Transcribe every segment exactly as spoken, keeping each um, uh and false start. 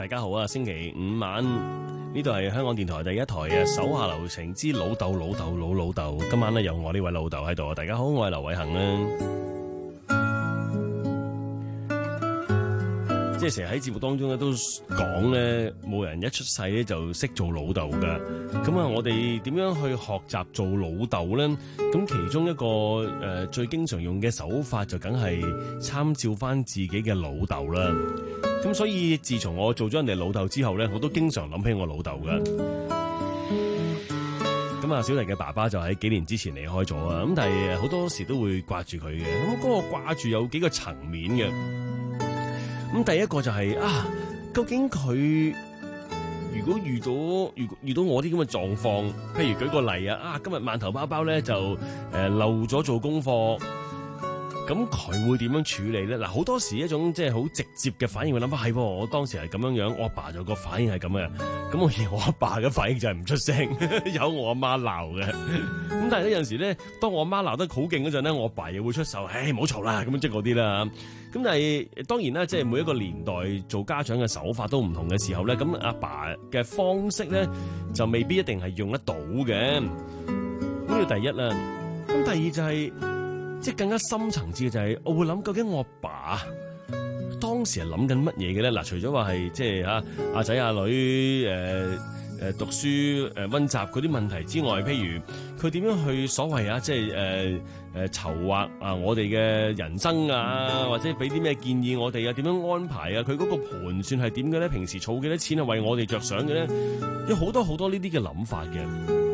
大家好啊！星期五晚呢度係香港電台第一台嘅手下留情之老豆老豆老老豆。今晚咧有我呢位老豆喺度啊！大家好，我係劉偉恒啦。即係成日喺節目當中咧都講咧，冇人一出世咧就識做老豆噶。咁啊，我哋點樣去學習做老豆咧？咁其中一個誒、呃、最經常用嘅手法就梗係參照翻自己嘅老豆啦。咁所以自從我做咗人哋老豆之後咧，我都經常諗起我老豆噶。咁啊，小弟嘅爸爸就喺幾年之前離開咗啊。咁但係好多時都會掛住佢嘅。咁嗰個掛住有幾個層面嘅。咁第一個就係、是、啊，究竟佢如果遇到如果遇到我啲咁嘅狀況，譬如舉個例啊，啊今日饅頭包包咧就誒、呃、漏咗做功課，咁佢會點樣處理咧？嗱，好多時一種即係好直接嘅反應會諗翻係，我當時係咁樣樣，我阿爸就個反應係咁嘅，咁我而我阿爸嘅反應就係唔出聲，有我阿媽鬧嘅。咁但係呢，有陣時咧，當我阿媽鬧得好勁嗰陣咧，我阿爸又會出手，唉，唔好嘈啦，咁樣即係嗰啲啦。咁但係當然啦，即係每一個年代做家長嘅手法都唔同嘅時候咧，咁阿爸嘅方式咧就未必一定係用得到嘅。呢個第一啦。咁第二就係、是、即係更加深層次嘅就係、是，我會諗究竟我阿爸當時係諗緊乜嘢嘅咧？嗱，除咗話係即係嚇阿仔阿女誒誒、呃、讀書誒溫習嗰啲問題之外，譬如佢點樣去所謂啊，即係誒誒籌劃啊我哋嘅人生啊，或者俾啲咩建議我哋啊，點樣安排啊？佢嗰個盤算係點嘅咧？平時儲幾多錢係為我哋着想嘅咧？有好多好多呢啲嘅諗法嘅。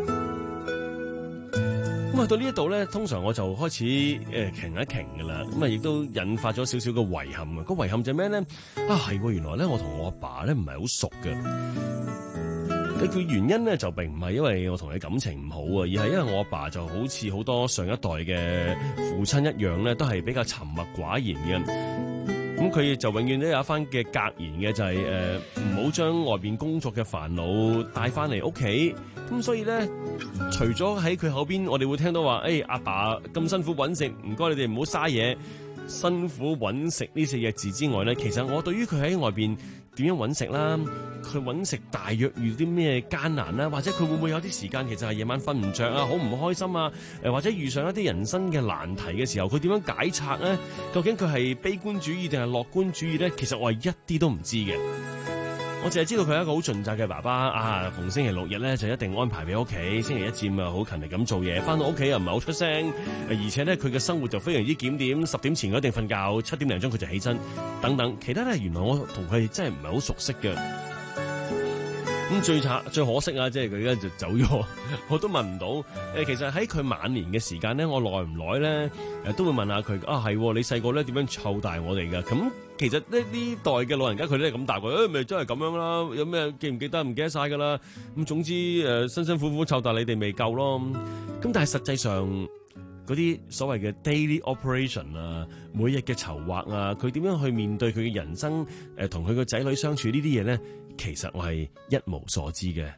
咁啊，到呢一度咧，通常我就開始誒停一停噶啦。咁啊，亦都引發咗少少嘅遺憾啊。個遺憾就係咩咧？啊，係喎，原來咧我同我阿爸咧唔係好熟嘅。佢原因咧就並唔係因為我同佢感情唔好啊，而係因為我阿爸就好似好多上一代嘅父親一樣咧，都係比較沉默寡言嘅。咁佢就永遠都有一番嘅格言嘅，就係誒唔好將外邊工作嘅煩惱帶翻嚟屋企。咁所以咧，除咗喺佢口邊，我哋會聽到話，誒阿爸咁辛苦揾食，唔該你哋唔好嘥嘢。辛苦揾食呢四隻字之外咧，其實我對於佢喺外邊點樣揾食啦，佢揾食大約遇啲咩艱難啦，或者佢會唔會有啲時間其實係夜晚瞓唔着啊，好唔開心啊，誒或者遇上一啲人生嘅難題嘅時候，佢點樣解拆咧？究竟佢係悲觀主義定係樂觀主義咧？其實我係一啲都唔知嘅。我淨係知道佢係一個好盡責嘅爸爸啊！逢星期六日咧就一定安排俾屋企，星期一至五啊好勤力咁做嘢，翻到屋企又唔係好出聲，而且咧佢嘅生活就非常之檢點，十點前一定瞓覺，七點零鐘佢就起身，等等。其他咧原來我同佢真係唔係好熟悉嘅。咁最慘最可惜啊，即係佢而家就走咗，我都問唔到。誒，其實喺佢晚年嘅時間咧，我耐唔耐咧誒都會問下佢啊，係你細個咧點樣湊大我哋㗎？咁其實呢呢代嘅老人家佢哋係咁大個，誒咪真係咁樣啦。有咩記唔記得唔記得晒㗎啦？咁總之誒辛辛苦苦湊大你哋未夠咯。咁但係實際上嗰啲所謂嘅 daily operation 啊，每日嘅籌劃啊，佢點樣去面對佢嘅人生誒同佢個仔女相處呢啲嘢咧？其實我係一無所知嘅。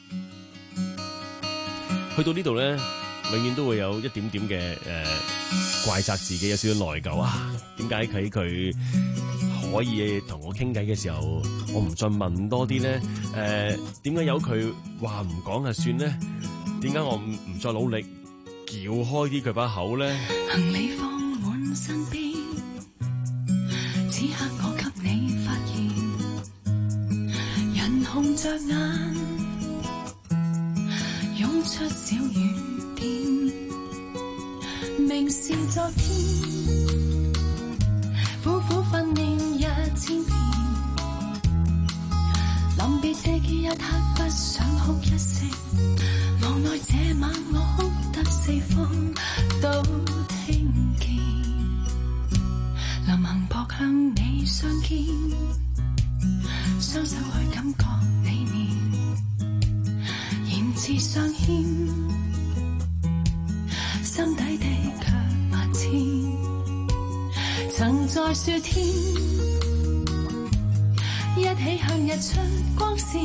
去到呢度咧，永遠都會有一點點嘅誒、呃、怪責自己，有少少內疚啊！點解佢佢可以同我傾偈嘅時候，我唔再問多啲咧？誒、呃，點解由佢話唔講就算咧？點解我唔唔再努力撬開啲佢把口咧？ 行李放滿身邊，此刻我給你發現。紅着眼，湧出小雨點，明是昨天，苦苦訓練一千遍，臨別的一刻不想哭一聲，無奈這晚我哭得四方都聽見，臨行撲向你相見，雙手去感覺你面，言辭相牽，心底的卻萬千。曾在雪天，一起向日出光線，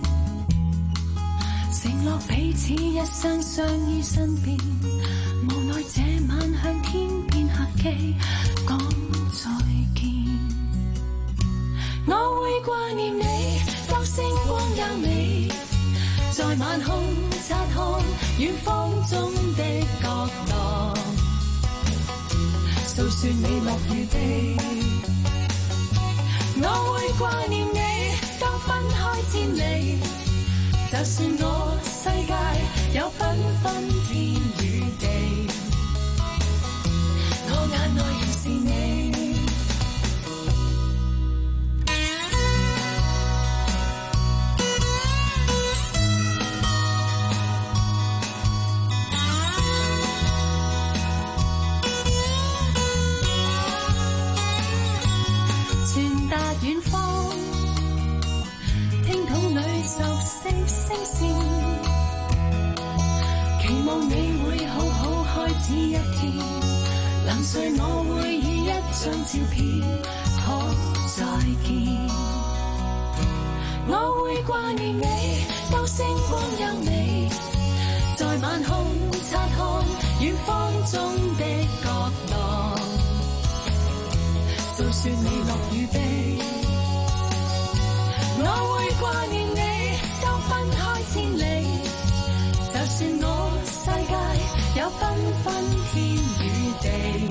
承諾彼此一生相依身邊。無奈這晚向天邊客機講再見。 我會掛念你，當星光優美，在晚空察看遠方中的角落，訴說你樂與悲。我會掛念你，當分開千里，就算我世界有繽紛天與地，我眼內仍是你。傳達遠方，聽筒裏熟悉聲線，期望你會好好開始一天。臨睡我會以一張照片可再見。我會掛念你，當星光優美，在晚空察看遠方中的角落，訴說你樂與悲。我會掛念你，當分開千里，就算我世界有繽紛天與地，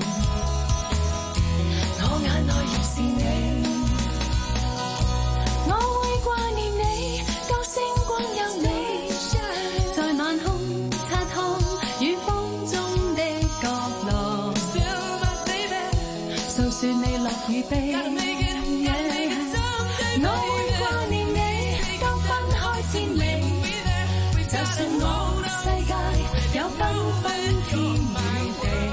我眼內仍是你。我會掛念你，當星光優美，在晚空察看遠方中的角落，訴說你樂與悲。我會掛念你，當分開千里，就算我世界有繽紛天與地，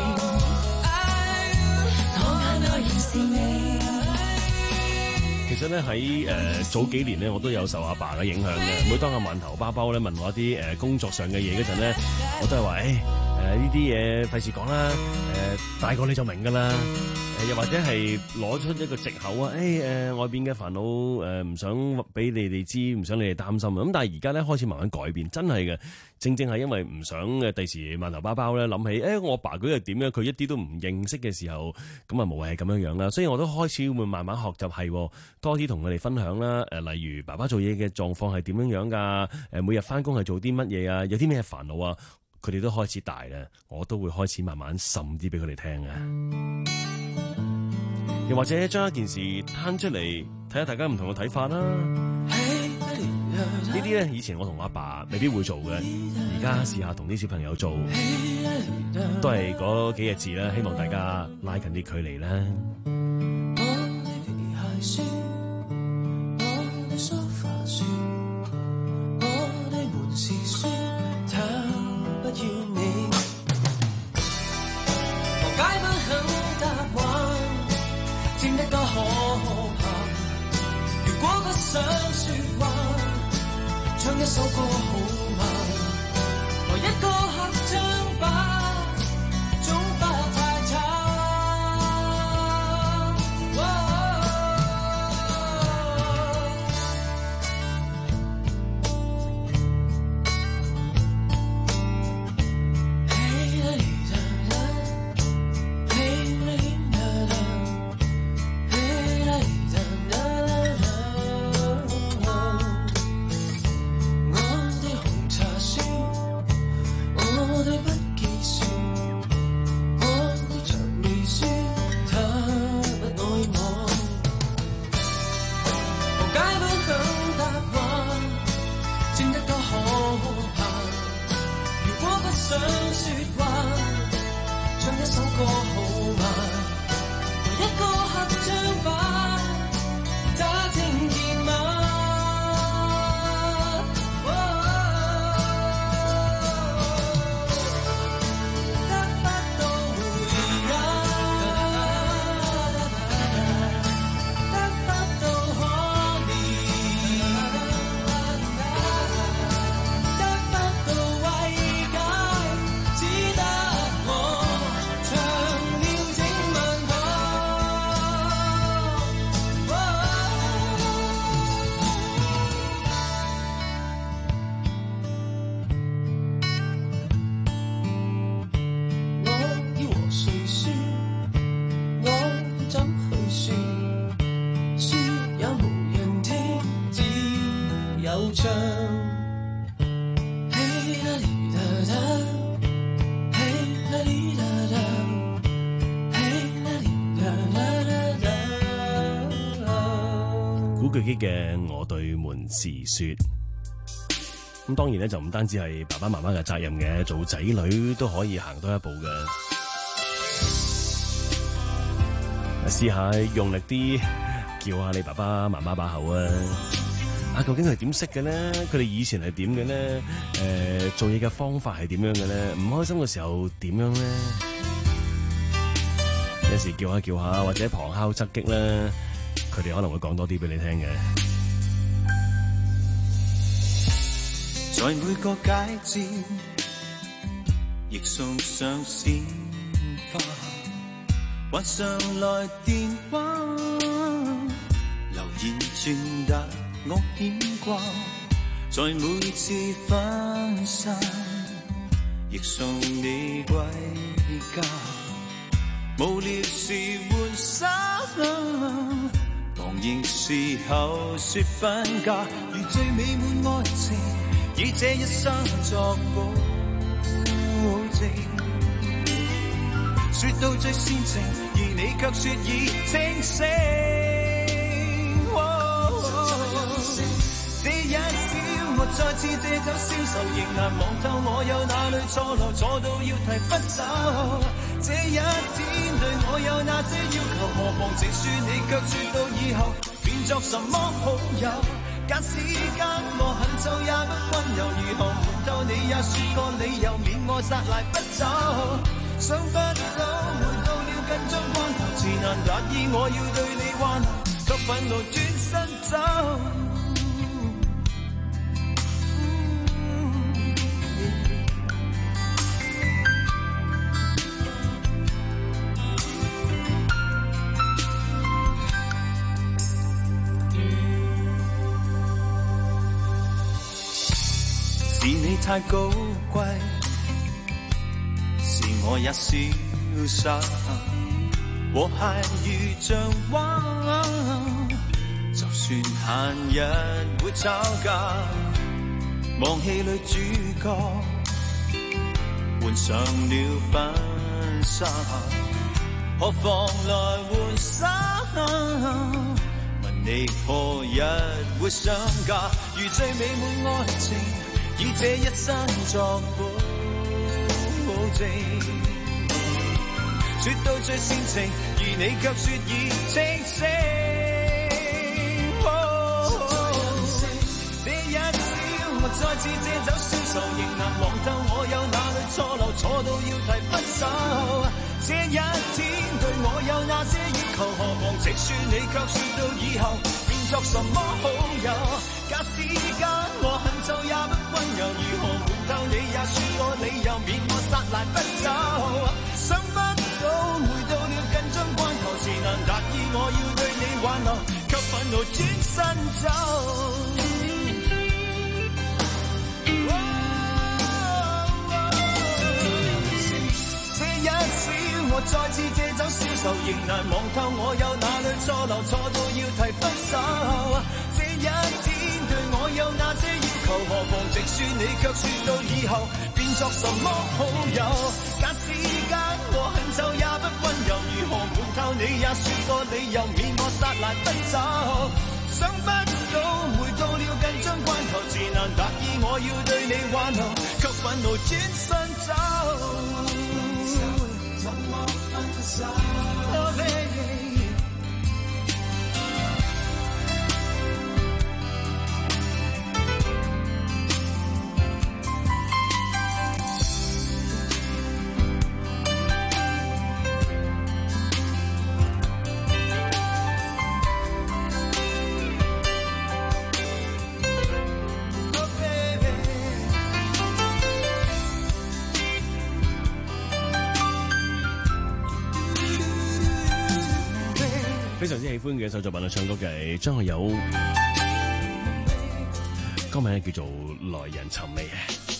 我眼內仍是你。 其實咧喺誒早幾年咧，我都有受阿爸嘅影響嘅。每當阿饅頭包包咧問我一啲誒、呃、工作上嘅嘢嗰陣咧，我都係話誒誒呢啲嘢費事講啦，誒、呃、大個你就明㗎啦。又或者係攞出一個藉口啊！誒、哎、誒、呃、外邊嘅煩惱誒唔想俾你哋知，唔想你哋擔心啊！咁但係而家咧開始慢慢改變，真係嘅，正正係因為唔想嘅第時饅頭包包咧諗起誒、哎、我爸佢係點樣，佢一啲都唔認識嘅時候，咁啊無謂係咁樣樣啦。所以我都開始會慢慢學習係多啲同佢哋分享啦。誒例如爸爸做嘢嘅狀況係點樣樣㗎？誒每日翻工係做啲乜嘢啊？有啲咩煩惱啊？佢哋都開始大啦，我都會開始慢慢滲啲俾佢哋聽啊！又或者將一件事攤出嚟，睇下大家唔同嘅睇法啦。呢啲咧，以前我同阿爸未必會做嘅，而家試下同啲小朋友做，都係嗰幾隻字啦。希望大家拉近啲距離啦。 想說話，唱一首歌好嗎？來一個合唱吧，總不太差。知道巨基嘅《我對門是說》。咁當然咧就唔單止係爸爸媽媽嘅責任嘅，做仔女都可以行多一步嘅。試下用力啲叫下你爸爸媽媽把口啊！啊，究竟係點識嘅咧？佢哋以前係點嘅咧？誒、呃，做嘢嘅方法係點樣嘅咧？唔開心嘅時候點樣咧？有時叫下叫下或者旁敲側擊咧，佢哋可能會講多啲俾你聽嘅。 在每個佳節，亦送上鮮花，還上來電話，留言傳達我牽掛。在每次分散，亦送你歸家。無聊時換衫，忘形時候說分家，如最美滿愛情，以這一生作保證。說到最煽情，而你卻說已清醒。這一宵，我再次借酒消愁，仍難望透我有哪裏錯漏，錯到要提不走。這一天對我有那些要求，何妨直說，你卻說到以後變作什麼好友？假時間我很皺也不溫柔，如何瞞透你也說個理由，免我撒賴不走。想不到回到了緊張關頭，自難達意我要對你挽留，卻憤怒轉身走。是你太高貴，是我也瀟灑，和諧如像畫，就算閒日會吵架，忘戲裏主角換上了婚紗，何妨來換衫？問你何日會想家？如最美滿愛情，以這一生作保證，說到最煽情，而你卻說已清醒。這一宵，我再次借酒消愁，仍難望透我有哪裏錯漏，錯到要提分手。這一天對我有那些要求，何妨直說，你卻說到以後變作什麼好友？假使間我很皺也不溫柔，如何瞞透你也說個理由，免我撒賴不走。想不到回到了緊張關頭，自難達意我要對你挽留，卻憤怒轉身走。這一宵我再次借酒消愁，仍難望透我有哪裏錯漏，錯到要提分手。這一天對我有那些要求，何妨直說，你卻說到以後變作什麼好友？假使間我很皺也不溫柔，如何瞞透你也說個理由，免我撒賴不走。想不到回到了緊張關頭，自難達意我要對你挽留，卻憤怒轉身走。怎麼分手？Oh baby， 非常之喜歡嘅一首作品啊，唱歌嘅張學友，歌名叫做《來人尋味》。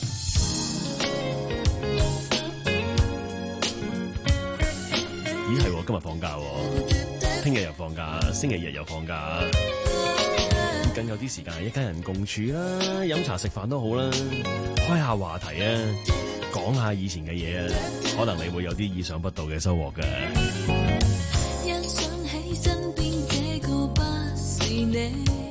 咦係，今日放假，聽日又放假，星期日又放假，更有啲時間一家人共處啦，飲茶食飯都好啦，開下話題啊，講下以前嘅嘢啊，可能你會有啲意想不到嘅收穫嘅。 一想起身邊這個不是你。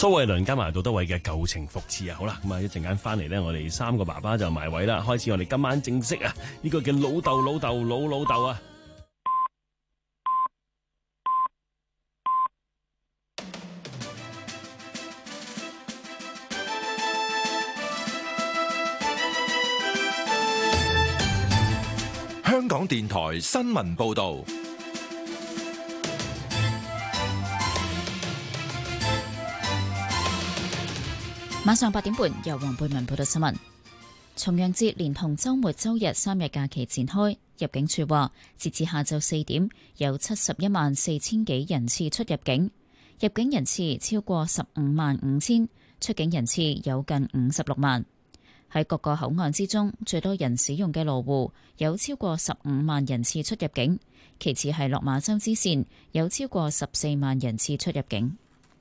蘇慧倫加埋杜德偉嘅舊情復熾啊！好啦，咁啊一陣間翻嚟呢，我哋三個爸爸就埋位啦，開始我哋今晚正式啊呢個叫老豆老豆老老豆啊！ 香港電台新聞報道。 晚上八點半，由黃貝文報道新聞。重陽節連同週末週日三日假期展開，入境處話，截至下晝四點，有七十一萬四千幾人次出入境，入境人次超過十五萬五千，出境人次有近五十六萬。喺各個口岸之中，最多人使用嘅羅湖有超過十五萬人次出入境，其次係落馬洲支線有超過十四萬人次出入境。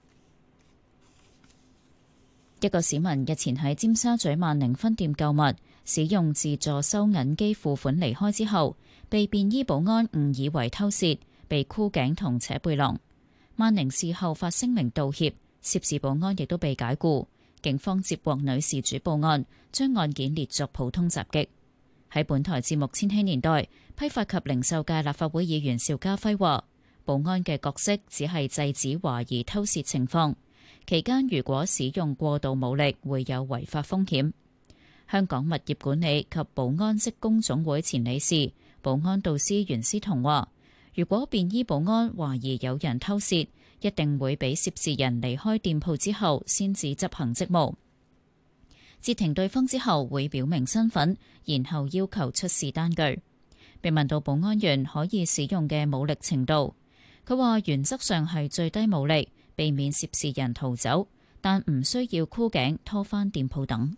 一個市民日前喺尖沙咀萬寧分店購物，使用自助收銀機付款離開之後，被便衣保安誤以為偷竊，被箍頸同扯背囊。萬寧事後發聲明道歉，涉事保安亦都被解僱。警方接獲女事主報案，將案件列作普通襲擊。喺本台節目《千禧年代》，批發及零售界立法會議員邵家輝話，保安嘅角色只係制止懷疑偷竊情況。期間如果使用過度武力，會有違法風險。香港物業管理及保安職工總會前理事、保安導師袁思彤話，如果便衣保安懷疑有人偷竊，一定會俾涉事人離開店鋪之後先至執行職務。截停對方之後會表明身份，然後要求出示單據。被問到保安員可以使用嘅武力程度，佢話原則上係最低武力，避免涉事人逃走，但唔需要箍頸拖返店鋪等。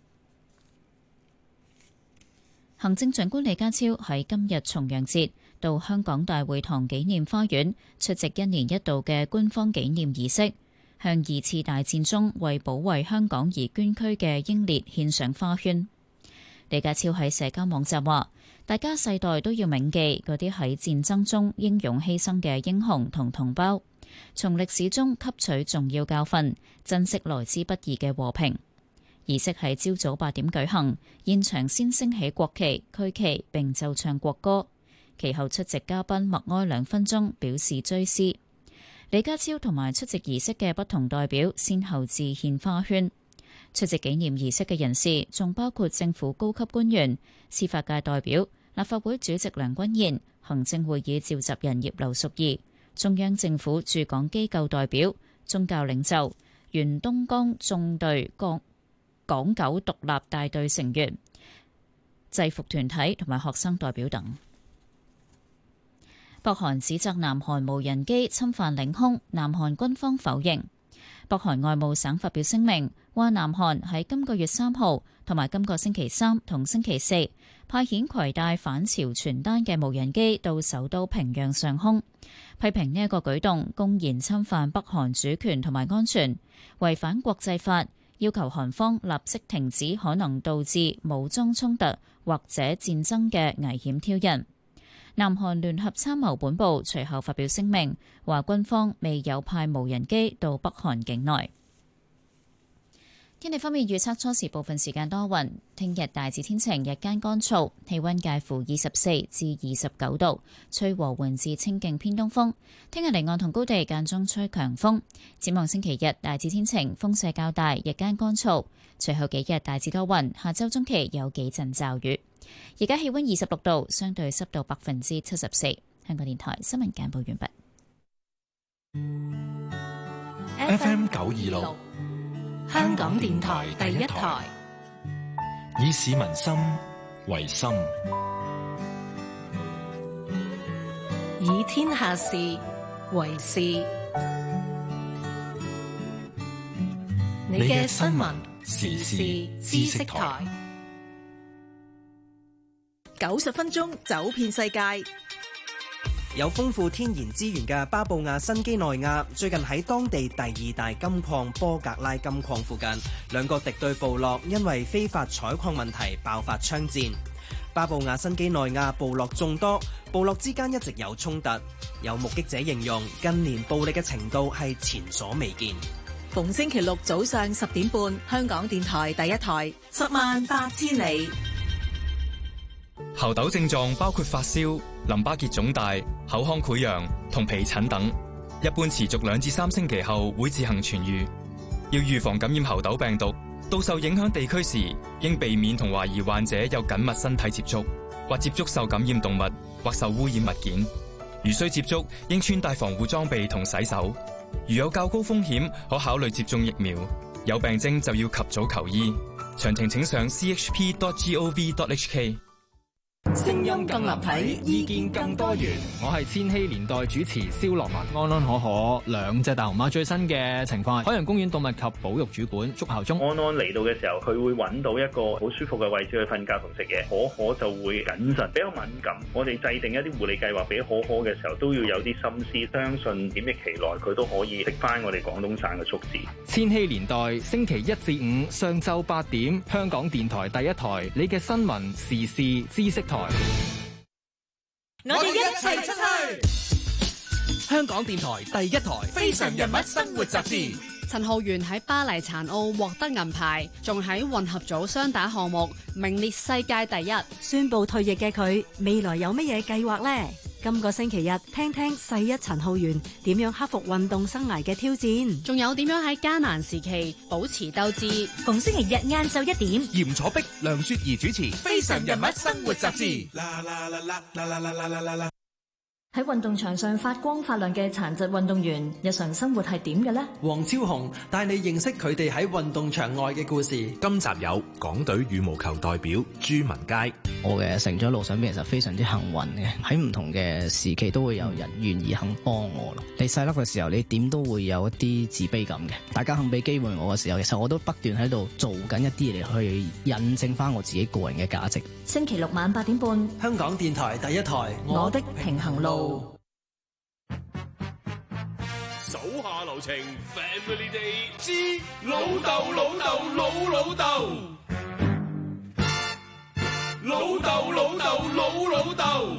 行政長官李家超喺今日重陽節到香港大會堂紀念花園出席一年一度嘅官方紀念儀式，向二次大戰中為保衛香港而捐軀嘅英烈獻上花圈。李家超喺社交網站話，大家世代都要銘記嗰啲喺戰爭中英勇犧牲嘅英雄同同胞，從歷史中吸取重要教訓，珍惜來之不易嘅和平。儀式喺朝早八點舉行，現場先升起國旗、區旗並奏唱國歌，其後出席嘉賓默哀兩分鐘，表示追思。李家超同埋出席儀式嘅不同代表先後致獻花圈。出席紀念儀式嘅人士仲包括政府高級官員、司法界代表、立法會主席梁君彥、行政會議召集人葉劉淑儀、中央政府駐港機構代表、宗教領袖、原東江縱隊港港九獨立大隊成員、制服團體同埋學生代表等。北韓指責南韓無人機侵犯領空，南韓軍方否認。北韓外務省發表聲明，話南韓喺今個月三號同埋今個星期三同星期四派遣攜帶反朝傳單嘅無人機到首都平壤上空，批評呢一個舉動公然侵犯北韓主權同埋安全，違反國際法，要求韓方立即停止可能導致武裝衝突或者戰爭嘅危險挑釁。南韓聯合參謀本部隨後發表聲明，話軍方未有派無人機到北韓境內。天氣方面預測，初時部分時間多雲，聽日大致天晴，日間乾燥，氣溫介乎二十四至二十九度，吹和緩至清勁偏東風。聽日離岸同高地間中吹強風。展望星期日大致天晴，風勢較大，日間乾燥，隨後幾日大致多雲，下周中期有幾陣驟雨。而家氣溫二十六度，相對濕度百分之七十四。香港電台新聞簡報完畢。 F M 九二六， 香港電台第一台， 以市民心為心， 以天下事為事。你嘅新聞時事知識台， 九十分鐘走遍世界。 有豐富天然資源嘅巴布亞新幾內亞，最近喺當地第二大金礦波格拉金礦附近，兩個敵對部落因為非法採礦問題爆發槍戰。巴布亞新幾內亞部落眾多，部落之間一直有衝突。有目擊者形容，近年暴力嘅程度係前所未見。 逢星期六早上十點半，香港電台第一台，十萬八千里。 猴痘症狀包括發燒、淋巴結腫大、口腔潰瘍同皮疹等，一般持續兩至三星期後會自行痊愈。要預防感染猴痘病毒，到受影響地區時，應避免同懷疑患者有緊密身體接觸，或接觸受感染動物或受污染物件。如需接觸，應穿戴防護裝備同洗手。如有較高風險，可考慮接種疫苗。有病徵就要及早求醫。詳情請上 c h p dot gov dot h k。 聲音更立體，意見更多元。 我係千禧年代主持蕭樂文。安安可可兩隻大熊貓最新嘅情況係海洋公園動物及保育主管祝孝忠。 安安嚟到嘅時候，佢會揾到一個好舒服嘅位置去瞓覺同食嘢。可可就會謹慎，比較敏感。我哋制定一啲護理計劃俾可可嘅時候，都要有啲心思，相信檢疫期內佢都可以識翻我哋廣東省嘅數字。 千禧年代星期一至五上晝八點，香港電台第一台，你嘅新聞時事知識台。 我哋一齊出去！ 香港電台第一台《 非常人物生活雜誌》。 陳浩源喺巴黎殘奧獲得銀牌，仲喺混合組雙打項目名列世界第一。 宣布退役嘅佢，未來有乜嘢計劃呢？今個星期日，聽聽世一陳浩源點樣克服運動生涯嘅挑戰， 仲有點樣喺艱難時期保持鬥志。 逢星期日晏晝一點， 嚴楚碧、梁雪兒主持《非常人物生活雜誌》。 喺運動場上發光發亮嘅殘疾運動員，日常生活係點嘅呢？ 黃超雄帶你認識佢哋喺運動場外嘅故事。 今集有港隊羽毛球代表朱文佳。 我嘅成長路上邊其實非常之幸運嘅，喺唔同嘅時期都會有人願意肯幫我咯。你細粒嘅時候，你點都會有一啲自卑感嘅。大家肯俾機會我嘅時候，其實我都不斷喺度做緊一啲嚟去印證翻我自己個人嘅價值。 星期六晚八點半， 香港電台第一台， 我的平衡路。 手下留情 ，Family Day 之老豆老豆老老豆，老豆老豆老老豆。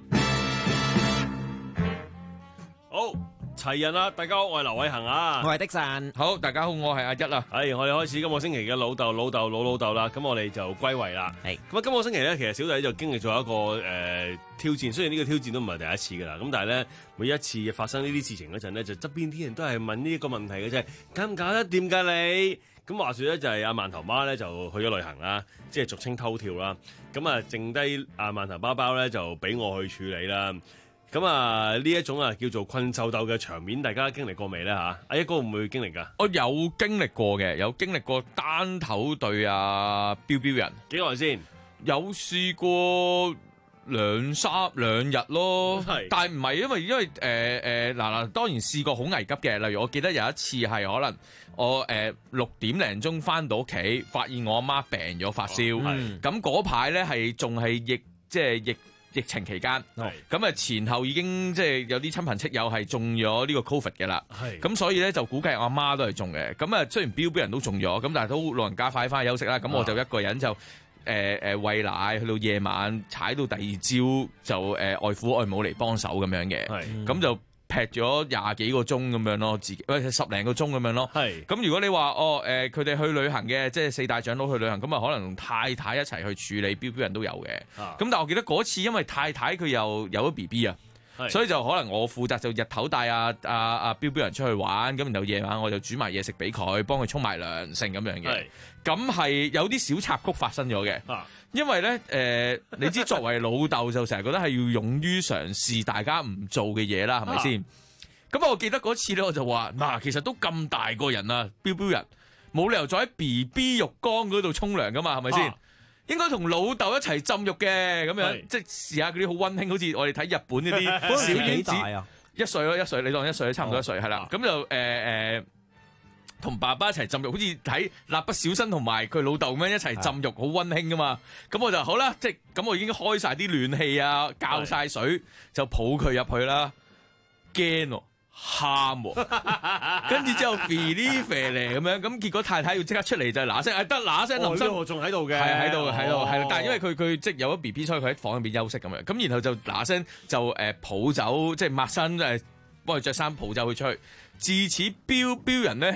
好，齊人啦！大家好，我係劉偉恒啊， 我係的神。 好，大家好，我係阿一啦。 係，我哋開始今個星期嘅老豆老豆老老豆啦。咁我哋就歸位啦。係。咁啊，今個星期咧，其實小弟就經歷咗一個誒、呃、挑戰。雖然呢個挑戰都唔係第一次噶啦，咁但係咧，每一次發生呢啲事情嗰陣咧，就側邊啲人都係問呢一個問題嘅啫，搞唔搞得掂㗎你？咁話說咧，就係阿饅頭媽咧就去咗旅行啦，即係俗稱偷跳啦。咁啊，剩低阿饅頭包包咧就俾我去處理啦。咁啊，呢一種啊叫做困獸鬥嘅場面，大家經歷過未咧嚇？阿一哥會唔會經歷㗎？ 我有經歷過嘅，有經歷過單頭對啊標標人。 幾耐先？ 有試過兩三兩日咯，但係唔係因為因為誒誒嗱嗱，當然試過好危急嘅。例如我記得有一次係可能我誒六點零鐘翻到屋企，發現我阿媽病咗發燒，咁嗰排咧係仲係疫即係疫。疫情期間，咁啊前後已經即係有啲親朋戚友係中咗呢個 Covid 嘅啦，咁所以咧就估計我阿媽都係中嘅。咁啊雖然標標人都中咗，咁但係都老人家快翻去休息啦。咁我就一個人就誒誒餵奶，去到夜晚踩到第二朝就誒、呃、外父外母嚟幫手咁樣嘅，咁就劈咗廿幾個鐘咁樣咯，自己喂十零個鐘咁樣咯。咁如果你話哦誒佢哋去旅行嘅，即係四大長老去旅行，咁啊可能同太太一齊去處理標標人都有嘅。咁、啊、但係我記得嗰次因為太太佢又有咗 B B 啊，所以就可能我負責就日頭帶阿阿阿標標人出去玩，咁然後夜晚我就煮埋嘢食俾佢，幫佢沖埋涼性咁樣嘅。咁係有啲小插曲發生咗嘅。啊因為咧，誒、呃，你知作為老豆就成日覺得係要勇於嘗試大家唔做嘅嘢啦，係咪先？咁我記得嗰次咧，我就話嗱，其實都咁大個人啦，標標人冇理由再喺 B B 浴缸嗰度沖涼噶嘛，係咪先？啊、應該同老豆一齊浸浴嘅，咁樣即係試下嗰啲好溫馨，好似我哋睇日本呢啲小丸子，啊、一歲咯，一歲，你當一歲，差唔多一歲，係啦、哦，咁就誒誒。呃同爸爸一齊浸浴，好似睇蠟筆小新同埋佢老豆咁樣一齊浸浴，好溫馨噶嘛。咁我就好啦，即係咁我已經開晒啲暖氣啊，校晒水，就抱佢入去啦。驚喎，喊喎，跟住之後肥呢肥嚟咁樣，咁結果太太要即刻出嚟就嗱聲，誒得嗱聲林生， 我仲喺度嘅， 係喺度喺度係啦。但係因為佢佢即係有咗 B B， 所以佢喺房入邊休息咁樣。咁然後就嗱聲就誒抱走，即係抹身誒幫佢着衫抱走佢出去。自此標標人咧。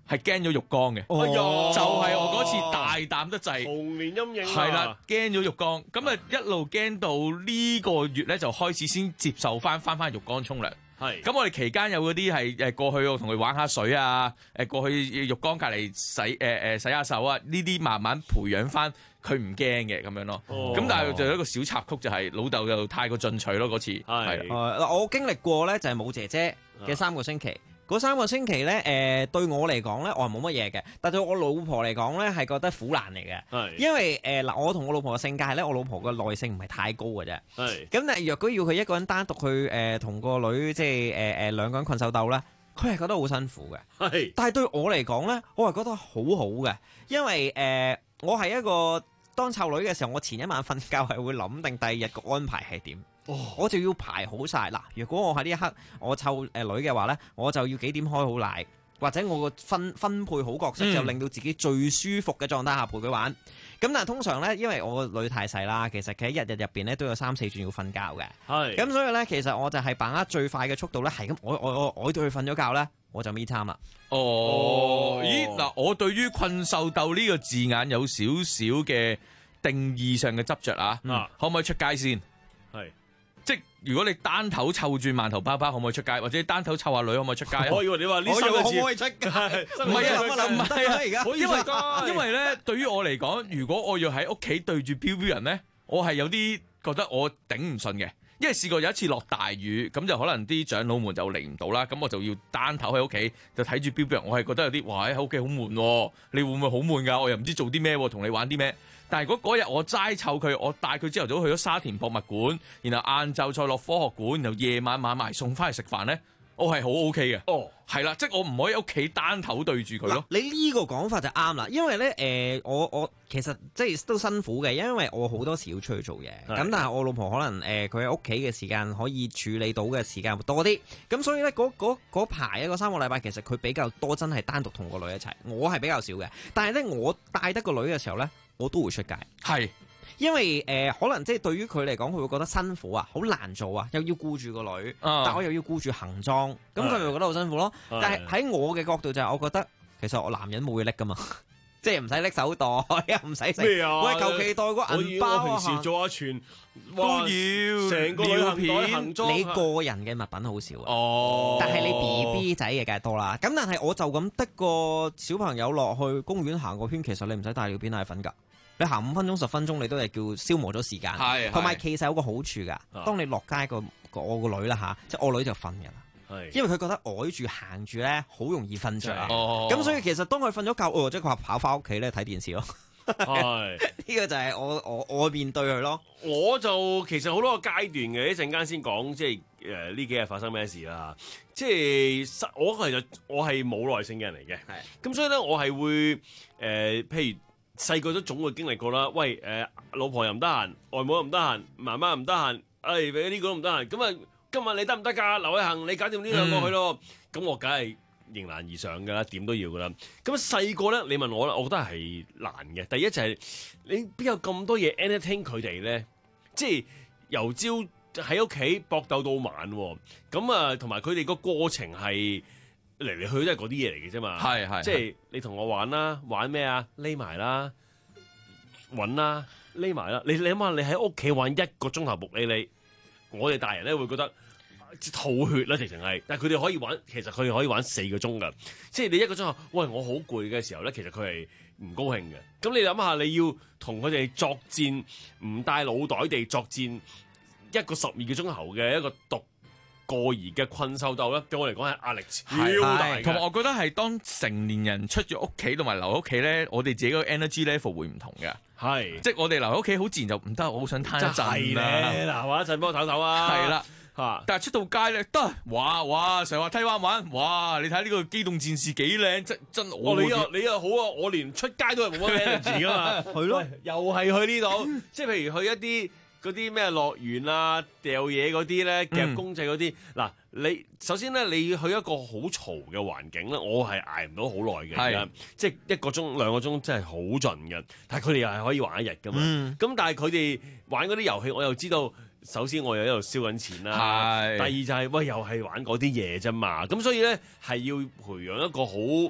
係驚咗浴缸嘅。 哎呀就係我嗰次大膽得滯， 童年陰影啊係啦，驚咗浴缸，咁啊一路驚到呢個月咧就開始先接受翻翻翻浴缸沖涼。 係， 咁我哋期間有嗰啲係誒過去我同佢玩下水啊，誒過去浴缸隔離洗誒誒、呃、洗下手啊，呢啲慢慢培養翻佢唔驚嘅咁樣咯。咁、 哦、 但係就有一個小插曲就係、是、老豆就太過進取咯嗰次。係嗱、呃，我經歷過咧就係冇姐姐嘅三個星期。嗰三個星期咧，誒、呃、對我嚟講咧，我係冇乜嘢嘅，但對我老婆嚟講咧，係覺得苦難嚟嘅。因為誒嗱、呃，我同我老婆嘅性格係咧，我老婆嘅耐性唔係太高嘅啫。係。咁但係若果要佢一個人單獨去誒同個女，即係誒誒兩個人困獸鬥咧，佢係覺得好辛苦嘅。係。但係對我嚟講咧，我係覺得好好嘅，因為誒、呃、我係一個當湊女嘅時候，我前一晚瞓覺係會諗定第二日個安排係點。哦、我就要排好晒嗱，如果我喺呢一刻我湊誒女嘅話呢，我就要幾點開好奶，或者我個分分配好角色，嗯、就令到自己最舒服嘅狀態下陪佢玩。咁但係通常呢，因為我個女太細啦，其實佢喺日日入邊呢都有三四轉要瞓覺嘅。係咁，所以呢，其實我就係把握最快嘅速度呢，係咁，我我我我對佢瞓咗覺呢，我就 me time 啦。 哦，咦嗱，我對於困獸鬥呢個字眼有少少嘅定義上嘅執着啊，嗯、可唔可以出街先？係。即係如果你單頭湊住饅頭包包，可唔可以出街？或者單頭湊下女，可唔可以出街？ 我以為你話呢三個字可唔可以出街？ 唔係啊，唔係啊，而家因為因為咧，對於我嚟講，如果我要喺屋企對住標標人咧，我係有啲覺得我頂唔順嘅。因為試過有一次落大雨，咁就可能啲長老們就嚟唔到啦，咁我就要單頭喺屋企就睇住標標人，我係覺得有啲哇喺屋企好悶喎，你會唔會好悶㗎？我又唔知做啲咩，同你玩啲咩？但係如果嗰日我齋湊佢，我帶佢朝頭早去咗沙田博物館，然後晏晝再落科學館，然後夜晚買埋餸翻嚟食飯咧，我係好 O K 嘅。哦，係啦，即係我唔可以喺屋企單頭對住佢咯。 你呢個講法就啱啦，因為咧誒、呃，我我其實即係都辛苦嘅，因為我好多時要出去做嘢，咁但係我老婆可能誒佢喺屋企嘅時間可以處理到嘅時間會多啲，咁所以咧嗰排一個三個禮拜，其實佢比較多真係單獨同個女一齊，我係比較少嘅。但係咧我帶得個女嘅時候咧，我都會出街，係，因為誒、呃、可能即係對於佢嚟講，佢會覺得辛苦啊，好難做啊，又要顧住個女，啊、但我又要顧住行裝，咁佢咪覺得好辛苦咯。啊、但係喺我嘅角度就係，我覺得其實我男人冇嘢拎噶嘛，即係唔使拎手袋，又唔使食咩啊，喂，求其袋個銀包啊， 我平時做下全都要成個旅行袋行裝， 你個人嘅物品好少啊， 哦， 但係你 B B 仔嘅梗係多啦。咁但係我就咁得個小朋友落去公園行個圈，其實你唔使帶尿片奶粉㗎。你行五分鐘十分鐘，你都係叫消磨咗時間。係，同埋其實有個好處㗎。當你落街個個我個女啦嚇，即係我女就瞓㗎啦。係，因為佢覺得呆住行住咧，好容易瞓着。哦，咁所以其實當佢瞓咗覺，哦，即係佢跑翻屋企咧睇電視咯。係，呢個就係我我我面對佢咯。 我就其實好多個階段嘅，一陣間先講，即係誒呢幾日發生咩事啦。即係我其實我係冇耐性嘅人嚟嘅。係，咁所以咧我係會誒、呃，譬如。細個都總會經歷過啦，喂誒、呃，老婆又唔得閒，外母又唔得閒，媽媽又唔得閒，誒俾呢個都唔得閒，咁啊今日你得唔得㗎？劉偉恒，你搞掂呢兩個去咯，咁、嗯、我梗係迎難而上㗎啦，點都要㗎啦。咁細個咧，你問我咧，我覺得係難嘅。第一就係、是、你邊有咁多嘢 entertain 佢哋咧？即係由朝喺屋企搏鬥到晚，咁啊同埋佢哋個過程係。嚟嚟去去都係嗰啲嘢嚟嘅啫嘛，係係，即係你同我玩啦，玩咩啊？匿埋啦，搵啦，匿埋啦。你你諗下，你喺屋企玩一個鐘頭木哩哩，我哋大人咧會覺得吐血啦，直情係。但係佢哋可以玩，其實佢哋可以玩四個鐘噶。即係你一個鐘頭，喂，我好攰嘅時候咧，其實佢係唔高興嘅。咁你諗下，你要同佢哋作戰，唔帶腦袋地作戰一個十二個鐘頭嘅一個獨過兒嘅困獸鬥咧，對我嚟講係壓力超大， 同埋我覺得係當成年人出咗屋企同埋留喺屋企咧，我哋自己個 energy level 會唔同嘅。係，即係我哋留喺屋企好自然就唔得，我好想攤一陣啦。 嗱，玩一陣幫我唞唞啊。係啦，嚇！但係出到街咧，得哇哇成日滑梯玩玩，哇！你睇呢個機動戰士幾靚，真真我。你又你又好啊！我連出街都係冇乜 energy 噶嘛。係咯，又係去呢度，即係譬如去一啲。嗰啲咩樂園啊、掉嘢嗰啲咧、夾公仔嗰啲，嗱、嗯、你首先咧，你去一個好嘈嘅環境咧，我係捱唔到好耐嘅，即係一個鐘兩個鐘真係好盡嘅。但係佢哋又係可以玩一日噶嘛。咁、嗯、但係佢哋玩嗰啲遊戲，我又知道，首先我又喺度燒緊錢啦。第二就係、是、喂，又係玩嗰啲嘢啫嘛。咁所以咧係要培養一個好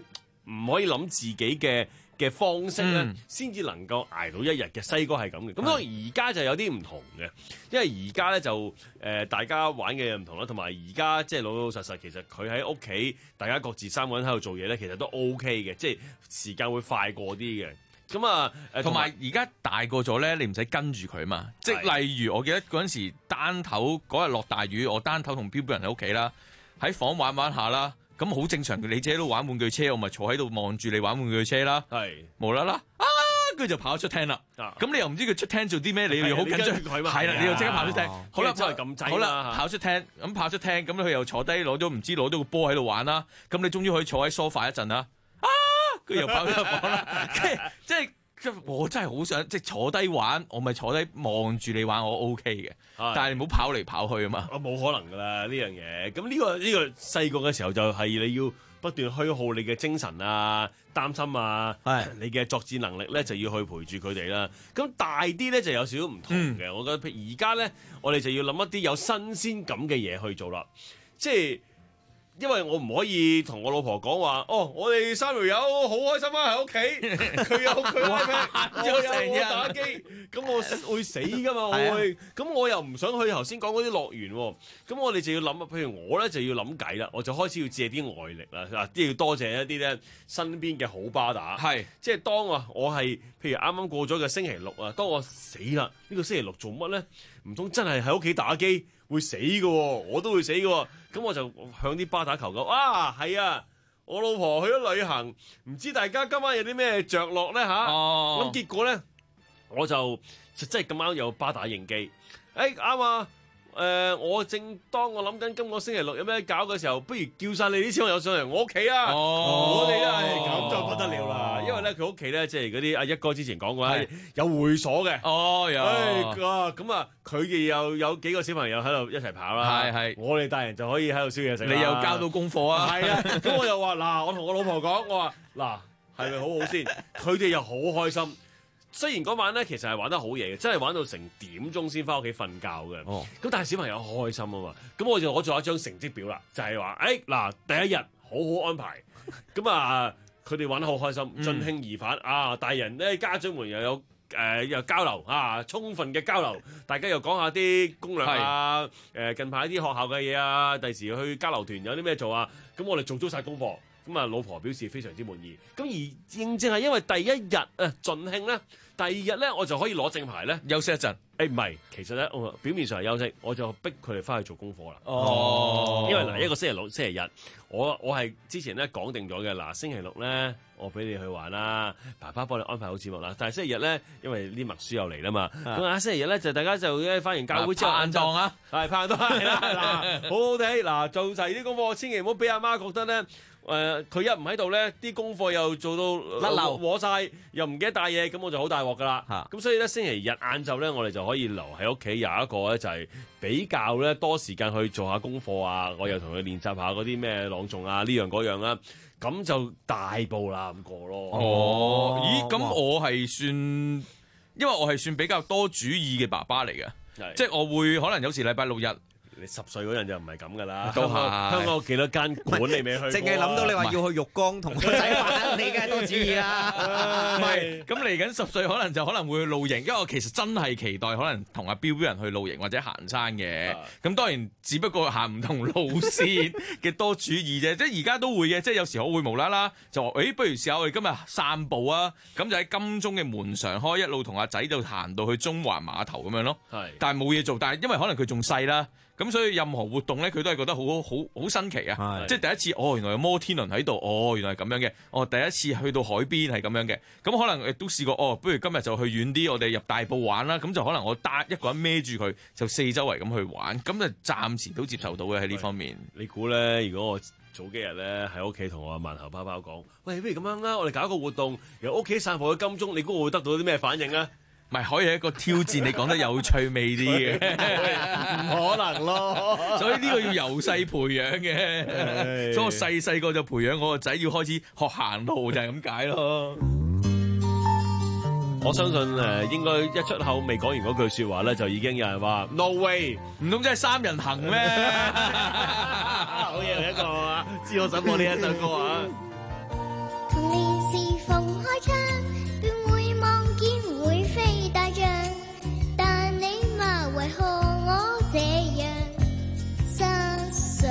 唔可以諗自己嘅嘅方式咧，先至、嗯、能夠捱到一日嘅。西哥係咁嘅，咁當然而家就有啲唔同嘅，因為而家咧就誒、呃、大家玩嘅嘢唔同啦，同埋而家即係老老實實，其實佢喺屋企，大家各自三個人喺度做嘢咧，其實都 O K 嘅，即係時間會快過啲嘅。咁啊誒， 同埋而家大個咗咧，你唔使跟住佢嘛。即係例如，我記得嗰陣時單頭嗰日落大雨，我單頭同標標人喺屋企啦，喺房玩玩下啦。咁好正常嘅，你自己喺度玩玩具車，我咪坐喺度望住你玩玩具車啦。係無啦啦啊，跟住就跑出廳啦。咁、啊、你又唔知佢出廳做啲咩，你又好緊張佢嘛？係啦，你又即刻跑出廳。啊、好啦，真係咁滯。好啦，跑出廳，咁跑出廳，咁佢又坐低攞咗唔知攞咗個波喺度玩啦。咁你終於可以坐喺 sofa 一陣啦。啊，佢又跑出房啦。即係。我真係好想即係坐低玩，我咪坐低望住你玩，我 O K 嘅。但係你唔好跑嚟跑去啊嘛。我冇可能噶啦呢樣嘢。咁呢、呢個呢、呢個細個嘅時候就係你要不斷虛耗你嘅精神啊、擔心啊，你嘅作戰能力咧就要去陪住佢哋啦。咁大啲咧就有少少唔同嘅。嗯、我覺得而家咧，我哋就要諗一啲有新鮮感嘅嘢去做啦，即係。因為我唔可以同我老婆講話，哦，我哋三條友好開心啊喺屋企，佢有佢玩咩，我有我打機，咁我會死噶嘛，我會，咁我又唔想去頭先講嗰啲樂園，咁我哋就要諗啊，譬如我咧就要諗計啦，我就開始要借啲外力啦，嗱，都要多謝一啲咧身邊嘅好巴打，係，即係當啊我係，譬如啱啱過咗嘅星期六啊，當我死啦，呢個星期六做乜咧？唔通真係喺屋企打機會死噶？我都會死噶。咁我就向啲巴打求救，啊，係啊，我老婆去咗旅行，唔知大家今晚有啲咩着落咧吓？咁、哦、結果咧，我就即係咁啱有巴打應機，誒、欸、啱啊！誒、呃，我正當我諗緊今個星期六有咩搞嘅時候，不如叫晒你啲小朋友上嚟我屋企啊！哦、我哋咧咁就不得了啦，哦、因為咧佢屋企咧即係嗰啲阿一哥之前講過啦，有會所嘅。哦，有。咁啊，佢哋又有幾個小朋友喺度一齊跑啦。係係。我哋大人就可以喺度燒嘢食。你又交到功課啊？係啊。咁我又話嗱，我同我老婆講，我話嗱，係咪好好先？佢哋又好開心。雖然嗰晚咧其實係玩得好夜嘅，真係玩到成點鐘先翻屋企瞓覺嘅。哦，咁但係小朋友開心啊嘛，咁我就攞咗一張成績表啦，就係話誒嗱第一日好好安排，咁啊佢哋玩得好開心，盡興而返、嗯、啊！大人咧家長們又有誒、呃、又交流啊，充分嘅交流，大家又講下啲攻略啊，誒、呃、近排啲學校嘅嘢啊，第時去交流團有啲咩做啊，咁我哋做足晒功課。咁啊，老婆表示非常之滿意。咁而正正係因為第一日啊盡興咧，第二日咧我就可以攞正牌咧休息一陣。誒唔係，其實咧我表面上係休息，我就逼佢哋翻去做功課啦。哦，因為嗱一個星期六、星期日，我我係之前咧講定咗嘅。嗱星期六咧，我俾你去玩啦，爸爸幫你安排好節目啦。但係星期日咧，因為啲默書又嚟啦嘛，咁啊星期日咧就大家就咧翻完教會之後晏檔啊，係拍檔係啦，嗱好好地嗱做齊啲功課，千祈唔好俾阿媽覺得咧。誒佢、呃、一唔喺度咧，啲功課又做到甩漏和晒，又唔記得帶嘢，咁我就好大鑊噶啦。咁、啊、所以咧，星期日晏晝咧，我哋就可以留喺屋企，有一個咧就係比較咧多時間去做下功課啊。我又同佢練習下嗰啲咩朗誦啊，呢樣嗰樣啦。咁就大步啦咁過咯。 哦，咦？咁我係算，因為我係算比較多主意嘅爸爸嚟嘅，是即係我會可能有時禮拜六日。你十歲嗰陣就唔係咁噶啦，香港香港有幾多間館你未去過？淨係諗到你話要去浴缸同個仔玩，你梗係多主意啦。唔係，咁嚟緊十歲可能就可能會去露營，因為我其實真係期待可能同阿標標人去露營或者行山嘅。咁當然只不過行唔同路線嘅多主意啫，即係而家都會嘅，即係有時我會無啦啦就話，誒，不如試下我哋今日散步啊！咁就喺金鐘嘅門常開，一路同阿仔就行到去中環碼頭咁樣咯。係，但係冇嘢做，但係因為可能佢仲細啦。咁所以任何活動咧，佢都係覺得好好好新奇啊！是即係第一次，哦，原來有摩天輪喺度，哦，原來係咁樣嘅，哦，第一次去到海邊係咁樣嘅，咁可能亦都試過，哦，不如今日就去遠啲，我哋入大埔玩啦，咁就可能我單一個人孭住佢，就四周圍咁去玩，咁就暫時都接受到嘅喺呢方面。你估咧？如果我早幾日咧喺屋企同我萬頭包包講，喂，不如咁樣啦，我哋搞一個活動，由屋企散步去金鐘，你估我會得到啲咩反應啊？唔係可以係一個挑戰，你講得有趣味啲嘅，唔可能咯。所以呢個要由細培養嘅，所以我細細個就培養我個仔要開始學行路，就係咁解咯。我相信誒應該一出口未講完嗰句説話咧，就已經有人話 No way， 唔通真係三人行咩？好嘢嚟一個啊！知我想播呢一首歌啊！ 童年時逢開窗，便會望見會飛大象，但你嘛為何我這樣失常？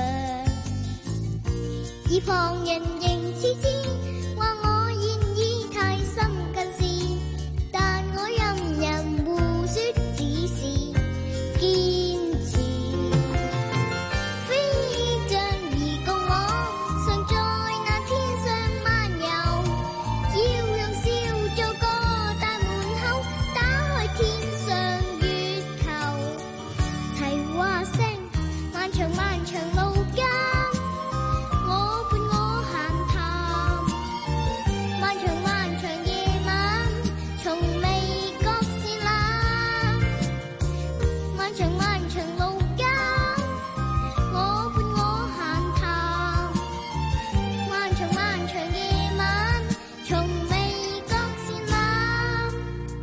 而旁人仍痴痴話我現已太深近視，但我任人胡說只是堅持。飛象而共我常在那天上漫遊，要用笑做個大門口，打開天上月球。齊話聲漫長漫長路間，我伴我閒談，漫長漫長夜晚從未覺是冷，漫長漫長路間，我伴我閒談，漫長漫長夜晚從未覺是冷。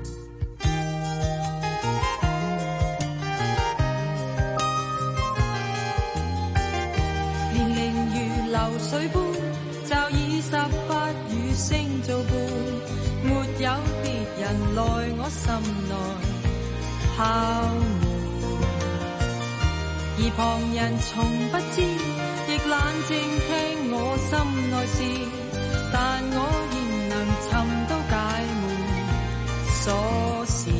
年齡如流水般，就以十八與星做伴，沒有別人來我心內敲門，而旁人從不知，亦冷靜聽我心內事，但我仍能尋到解悶鎖匙。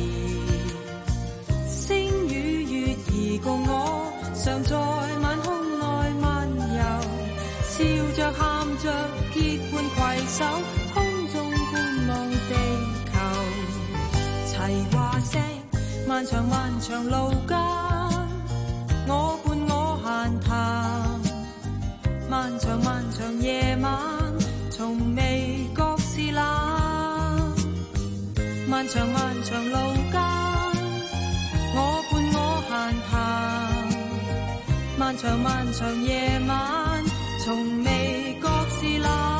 星與月兒共我常在晚空內漫遊，笑着喊着結伴攜手，空中觀望地球。齊話聲漫長漫長路間，我伴我閒談，漫長漫長夜晚從未覺是冷，漫長漫長路間，我伴我閒談，漫長漫長夜晚從未覺是冷。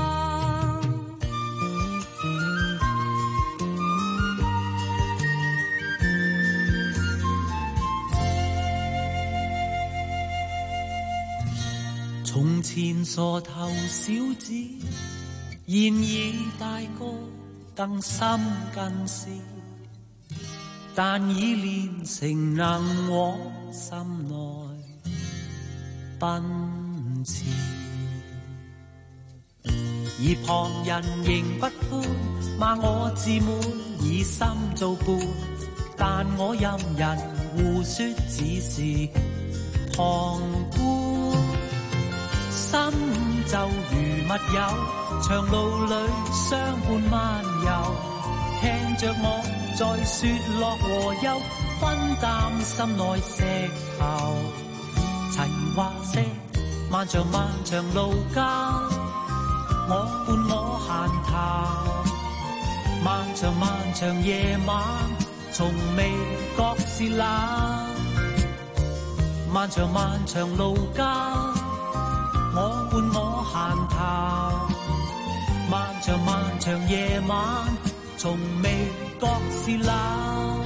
從前傻頭小子，現已大個更深近視，但已練成能往心內奔馳。而旁人仍不歡，罵我自滿以心做伴，但我任人胡說只是旁觀。心就如密友，長路裏相伴漫遊，聽着我在說樂和憂，分擔心內石頭。齊話聲漫長漫長路間，我伴我閒談，漫長漫長夜晚從未覺是冷，漫長漫長路間，我伴我閒談，漫長漫長夜晚從未覺是冷。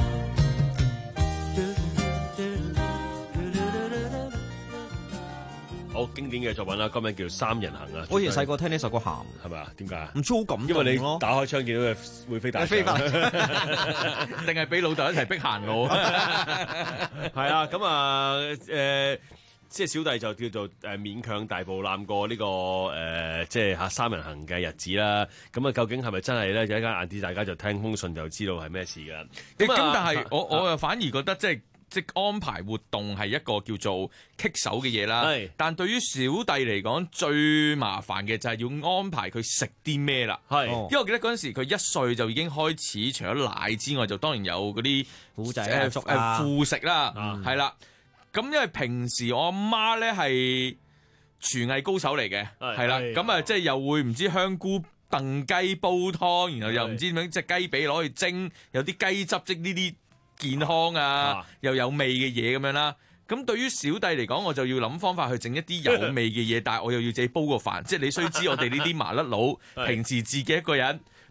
好經典嘅作品啦，歌名叫《三人行》啊！ 我以前細個聽呢首歌喊， 係咪啊？點解啊？ 唔知好感動咯。 因為你打開窗見到佢會飛大象， 定係俾老豆一齊逼行路？ 係啊，咁啊誒。即係小弟就叫做誒勉強大步攬過呢、這個誒、呃，即係嚇三人行嘅日子啦。咁啊，究竟係咪真係咧？有一間晏啲，大家就聽封信就知道係咩事㗎。 咁、 啊、 但係我我又反而覺得即係即係安排活動係一個叫做棘手嘅嘢啦。係，但對於小弟嚟講，最麻煩嘅就係要安排佢食啲咩啦。係，因為我記得嗰陣時佢一歲就已經開始，除咗奶之外，就當然有嗰啲糊仔啊、粥啊、副食啦，係啦、 嗯。 咁因為平時我阿媽咧係廚藝高手嚟嘅，係啦，咁啊即係又會唔知香菇燉雞煲湯，然後又唔知點樣隻雞髀攞去蒸，有啲雞汁即呢啲健康啊，啊又有味嘅嘢咁樣啦。咁對於小弟嚟講，我就要諗方法去整一啲有味嘅嘢，但係我又要自己煲個飯。即係你須知我哋呢啲麻甩佬，平時自己一個人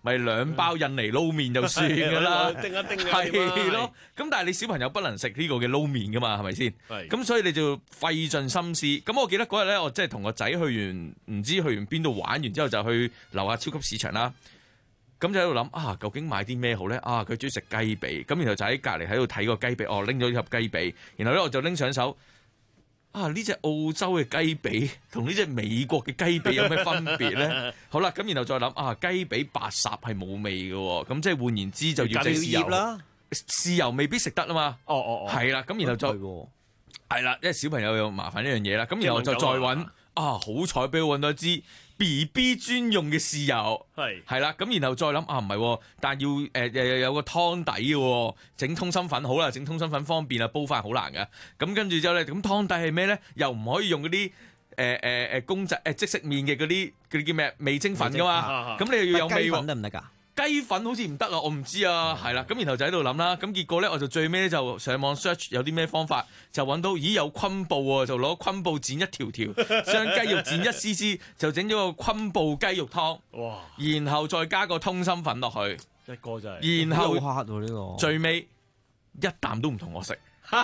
咪兩包印尼撈麵就算㗎啦， 叮一叮係咯。咁但係你小朋友不能食呢個嘅撈麵㗎嘛，係咪先？咁所以你就費盡心思。咁我記得嗰日咧，我即係同個仔去完，唔知去完邊度玩完之後，就去樓下超級市場啦。咁就喺度諗啊，究竟買啲咩好咧？啊，佢中意食雞髀，咁然後就喺隔離喺度睇個雞髀，哦，拎咗一盒雞髀，然後咧我就拎上手。啊！呢隻澳洲嘅雞髀同呢隻美國嘅雞髀有咩分別咧？好啦，咁然後再諗啊，雞髀白霎係冇味嘅喎，咁即係換言之就要整豉油啦。豉油未必食得啊嘛。哦哦哦。係啦，咁然後就係啦，因為小朋友又麻煩呢樣嘢啦。咁然後就再揾啊，好彩俾我揾到一支 B B 專用嘅豉油，係係啦，咁然後再諗啊，唔係，但要誒誒、呃、有個湯底嘅，整通心粉好啦，整通心粉方便啊，煲飯好難㗎。咁跟住之後咧，咁湯底係咩咧？又唔可以用嗰啲誒誒誒公仔誒即食麵嘅嗰啲嗰啲叫咩味精粉㗎嘛？咁你又要有味喎。得唔得㗎？雞粉好似唔得啊，我唔知啊，係啦，咁然後就喺度諗啦，咁結果咧我就最尾咧就上網 search 有啲咩方法，就揾到咦有昆布喎，就攞昆布剪一條條，將雞肉剪一絲絲，就整咗個昆布雞肉湯，哇！然後再加個通心粉落去， 一個就係， 然後好黑喎呢個， 最尾一啖都唔同我食。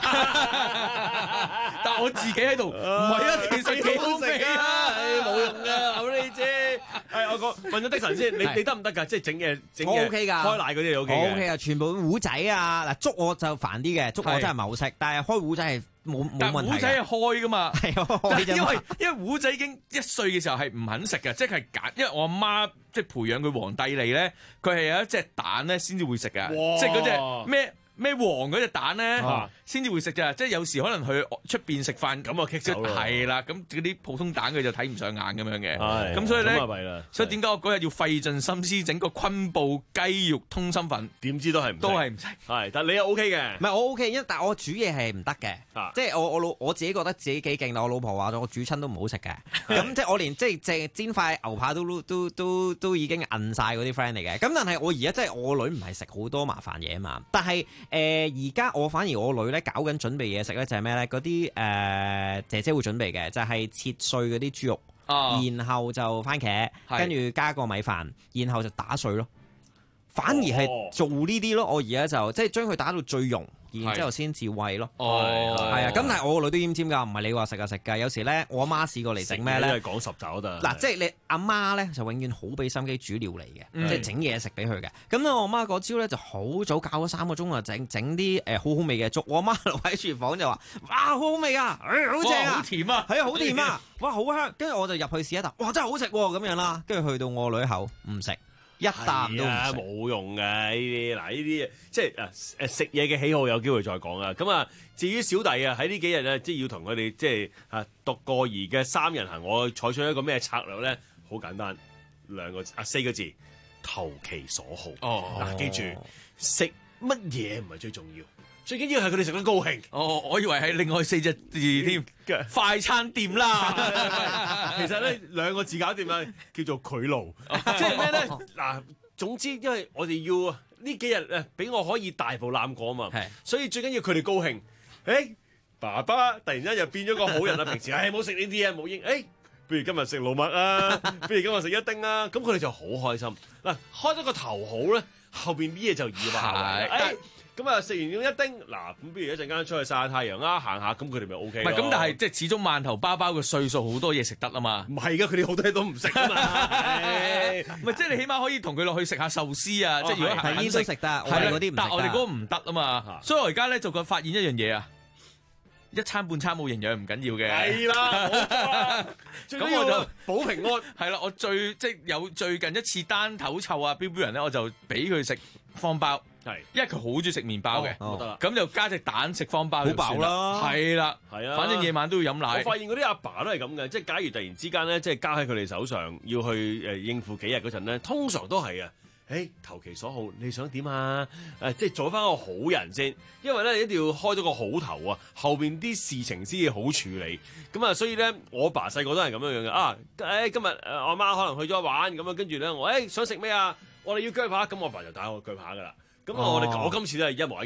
但我自己喺度，唔係啊，其實幾好味啊， 冇用噶，我你知。係我講問咗的神先，你你得唔得㗎？即係整嘢整嘢 O K 㗎， 開奶嗰啲 O K 嘅。 O K 啊，全部糊仔啊，嗱粥我就煩啲嘅，粥我真係唔係好識，但係開糊仔係冇冇問題嘅。 糊仔係開㗎嘛， 係開啫嘛。 因為因為糊仔已經一歲嘅時候係唔肯食嘅，即係揀，因為我阿媽即係培養佢皇帝嚟咧，佢係有一隻蛋咧先至會食㗎，即係嗰隻咩？咩黃嗰隻蛋咧，先至、啊、會食咋，即係有時可能去出邊食飯咁啊，棘手咯。係啦，咁嗰啲普通蛋佢就睇唔上眼咁樣嘅。係，咁所以咧，所以點解我嗰日要費盡心思整個昆布雞肉通心粉？ 點知都係唔都係唔食。 係，但係你又 O K 嘅。 唔係我 O K，因為但係我煮嘢係唔得嘅。啊、即係我我老我自己覺得自己幾勁啦。我老婆話咗我煮親都唔好食嘅。咁即係我連即係即煎塊牛扒都都都都，都已經摁晒嗰啲 friend 嚟嘅。咁但係我而家即係我女唔係食好多麻煩嘢啊嘛。但係誒而家我反而我女咧搞緊準備嘢食咧就係咩咧？嗰啲誒姐姐會準備嘅就係、是、切碎嗰啲豬肉，哦、然後就番茄，跟住加個米飯，然後就打碎咯。反而係做呢啲咯。我而家就即係將佢打到最溶。然之後先至餵咯，係啊，咁但係我個女都奄尖㗎，唔係你話食就食㗎。有時咧，我阿媽試過嚟整咩咧？ 講十集得。 嗱，即係你阿媽咧就永遠好俾心機煮料嚟嘅，嗯、即係整嘢食俾佢嘅。咁咧，我媽嗰朝咧就好早教咗三個鐘啊，整整啲誒好好味嘅粥。我阿媽留喺廚房就話：哇，好好味啊，誒好正啊， 好甜啊， 係啊，好甜啊，哇，好香。跟住我就入去試一啖，哇，真係好食喎咁樣啦。跟住去到我女口唔食。一啖都唔食， 冇用嘅呢啲。嗱，呢啲即係誒誒食嘢嘅喜好有機會再講啊。咁啊，至於小弟啊，喺呢幾日咧，即係要同佢哋即係啊獨個兒嘅三人行，我採取一個咩策略咧？好簡單，兩個啊四個字，投其所好。哦，嗱，記住食乜嘢唔係最重要，最緊要係佢哋食得高興。 哦，我以為係另外四隻字添，快餐店啦。 其實咧兩個字搞掂啦，叫做賄賂。即係咩咧？嗱，總之因為我哋要呢幾日誒，俾我可以大步攬過啊嘛。係，所以最緊要佢哋高興。誒，爸爸突然間又變咗個好人啦。平時誒冇食呢啲啊，冇應。誒，不如今日食老麥啊，不如今日食一丁啊。咁佢哋就好開心。嗱，開咗個頭好咧，後邊啲嘢就易話為。誒。咁啊，食完咗一丁，嗱，咁不如一陣間出去曬下太陽啦，行下，咁佢哋咪 O K 咯。唔係，咁但係即係始終饅頭包包嘅歲數好多嘢食得啊嘛。唔係噶，佢哋好多嘢都唔食啊嘛。唔係，即係你起碼可以同佢落去食下壽司啊，即係如果係煙都食得，我哋嗰啲唔食得。 但係我哋嗰個唔得啊嘛，所以我而家咧就個發現一樣嘢啊，一餐半餐冇營養唔緊要嘅。係啦，咁我就保平安。係啦，我最即係有最近一次單頭臭啊，標標人咧，我就俾佢食方包。係，因為佢好中意食麵包嘅，咁、哦、就加隻蛋食方包就算，好飽啦。係啦，係啊，反正夜晚都要飲奶。我發現嗰啲阿爸都係咁嘅，即係假如突然之間咧，即係交喺佢哋手上，要去誒應付幾日嗰陣咧，通常都係啊，誒投其所好，你想點啊？誒即係做翻個好人先，因為咧你一定要開咗個好頭啊，後邊啲事情先至好處理。咁啊，所以咧我阿爸細個都係咁樣樣嘅啊。誒今日誒我阿媽可能去咗玩咁啊，跟住咧我誒想食咩啊？我哋要鋸扒，咁我阿爸就帶我鋸扒噶啦。咁、哦、我哋我今次都係一模一樣，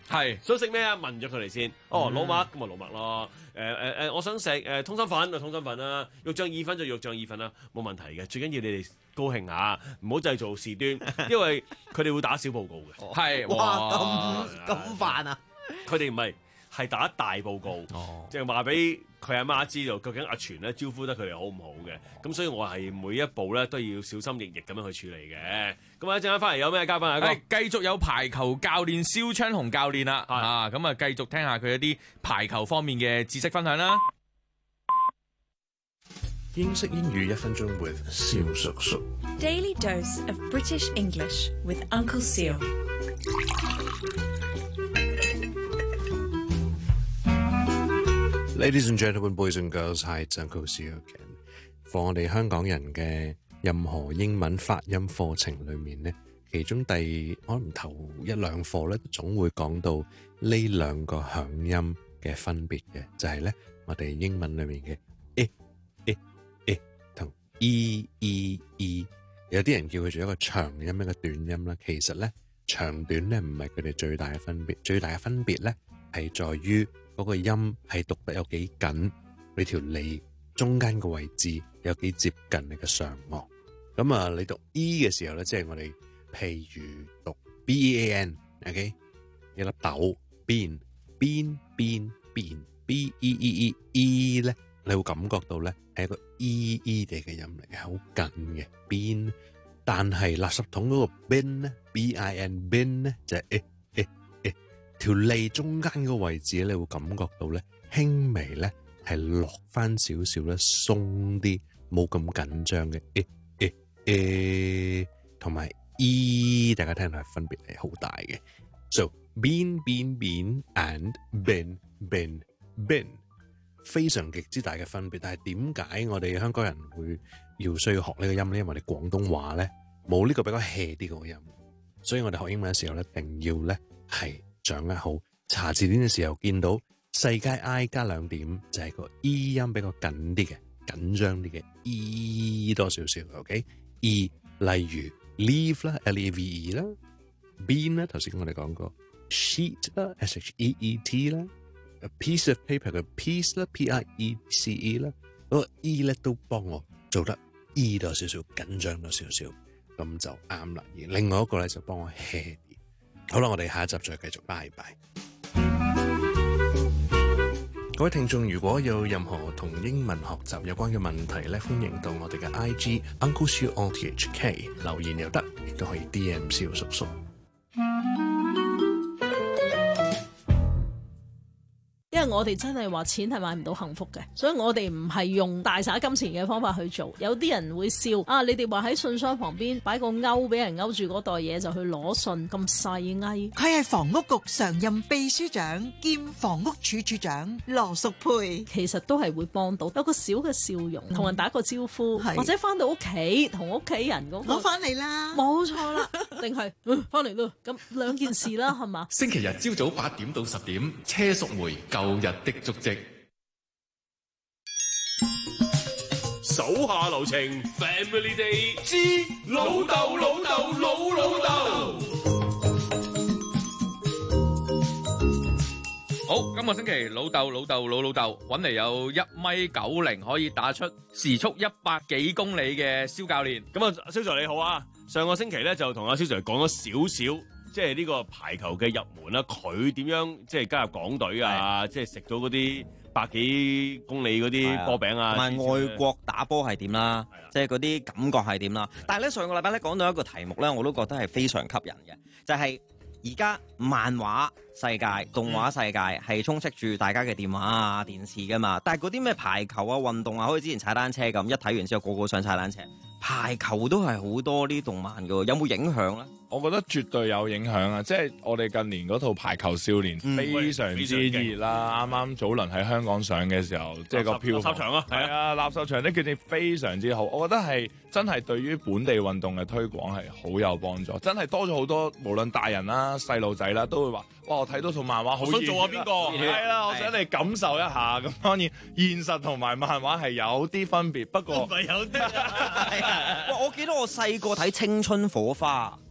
係想食咩啊？問咗佢哋先。哦， 嗯老麥咁咪老麥咯。誒誒誒，我想食誒通心粉就通心粉啦，肉醬意粉就肉醬意粉啦，冇問題嘅。最緊要你哋高興下，唔好製造事端，因為佢哋會打小報告嘅。 係哇咁咁煩啊！ 佢哋唔係係打大報告，即係話俾佢阿媽知道究竟阿全咧招呼得佢哋好唔好嘅。咁所以我係每一步咧都要小心翼翼咁樣去處理嘅。咁啊一陣間翻嚟有咩嘉賓啊？ 係繼續有排球教練蕭昌雄教練啦，啊咁啊繼續聽下佢一啲排球方面嘅知識分享啦。 英式英語一分鐘 with 蕭叔叔。 Daily dose of British English with Uncle Seal. Ladies and gentlemen, boys and girls, hi, it's Uncle Seal again. For 我哋香港人嘅任何英文發音課程裏面咧，其中第可能頭一兩課咧，總會講到呢兩個響音嘅分別嘅，就係咧我哋英文裏面嘅 e e e 同 e e e。有啲人叫佢做一個長音一個短音啦，其實咧長短咧唔係佢哋最大嘅分別，最大嘅分別咧係在於嗰個音係讀得有幾緊，你條脷中間個位置有幾接近你嘅上顎。咁啊，你讀 E 嘅時候咧，即係我哋譬如讀 B E A N，OK， 一粒豆邊邊邊邊 B E E E E 咧，你會感覺到咧係一個 E E 地嘅音嚟嘅，好緊嘅邊。但係垃圾桶嗰個 bin 咧 ，B I N bin 咧就係誒誒誒條脷中間個位置咧，你會感覺到咧輕微咧係落翻少少咧鬆啲，冇咁緊張嘅誒誒誒，同埋 E 大家聽到係分別係好大嘅。So bin bin bin and bin bin bin 非常極之大嘅分別。但係點解我哋香港人會要需要學呢個音咧？因為我哋廣東話咧冇呢個比較 hea 啲嗰個音，所以我哋學英文嘅時候咧，一定要咧係掌握好。查字典嘅時候見到世界 I 加兩點就係個 E 音比較緊啲嘅，緊張啲嘅 E 多少少 ，OK？E 例如 leave 啦 ，L E V E 啦 ，bean 啦，頭先我哋講過 sheet 啦 ，S H E E T 啦 ，a piece of paper 嘅 piece 啦 ，P I E C E 啦，嗰個 E 咧都幫我做得 E 多少少，緊張多少少，咁就啱啦。而另外一個咧就幫我 hea 啲。好啦，我哋下一集再繼續，拜拜。各位聽眾，如果有任何同英文學習有關嘅問題咧，歡迎到我哋嘅 I G Uncle Siu O T H K 留言又得，亦都可以 D M 蕭叔叔。 因為我哋真係話錢係買唔到幸福嘅，所以我哋唔係用大灑金錢嘅方法去做。有啲人會笑啊，你哋話喺信箱旁邊擺個勾俾人勾住嗰袋嘢就去攞信，咁細翳。 佢係房屋局常任秘書長兼房屋處處長羅淑佩， 其實都係會幫到，有個小嘅笑容，同人打個招呼，或者翻到屋企同屋企人嗰個攞翻嚟啦， 冇錯啦，定係翻嚟咯，咁兩件事啦，係嘛？ 星期日朝早八點到十點，車淑梅舊日的足跡。 手下留情 ，Family Day 之老豆老豆老老豆。 好，今個星期老豆老豆老老豆揾嚟有一米九零可以打出時速一百幾公里嘅蕭教練。 咁啊，蕭 Sir 你好啊！上個星期咧就同阿蕭 Sir 講咗少少，即係呢個排球嘅入門啦，佢點樣即係加入港隊啊？即係食到嗰啲百幾公里嗰啲波餅啊， 同埋外國打波係點啦，即係嗰啲感覺係點啦。但係咧上個禮拜咧講到一個題目咧，我都覺得係非常吸引嘅，就係而家漫畫世界、動畫世界係充斥住大家嘅電話啊、電視噶嘛。但係嗰啲咩排球啊、運動啊，好似之前踩單車咁，一睇完之後個個想踩單車。排球都係好多啲動漫㗎，有冇影響咧？ 我覺得絕對有影響啊！即係我哋近年嗰套《排球少年》非常之熱啦，啱啱早輪喺香港上嘅時候，即係個票房垃圾場啊， 係啊，垃圾場啲決定非常之好，我覺得係真係對於本地運動嘅推廣係好有幫助，真係多咗好多，無論大人啦、細路仔啦，都會話：哇！我睇到套漫畫好， 想做下邊個？ 係啦，我想你感受一下。咁當然現實同埋漫畫係有啲分別，不過唔係有啲。 哇！我記得我細個睇《青春火花》。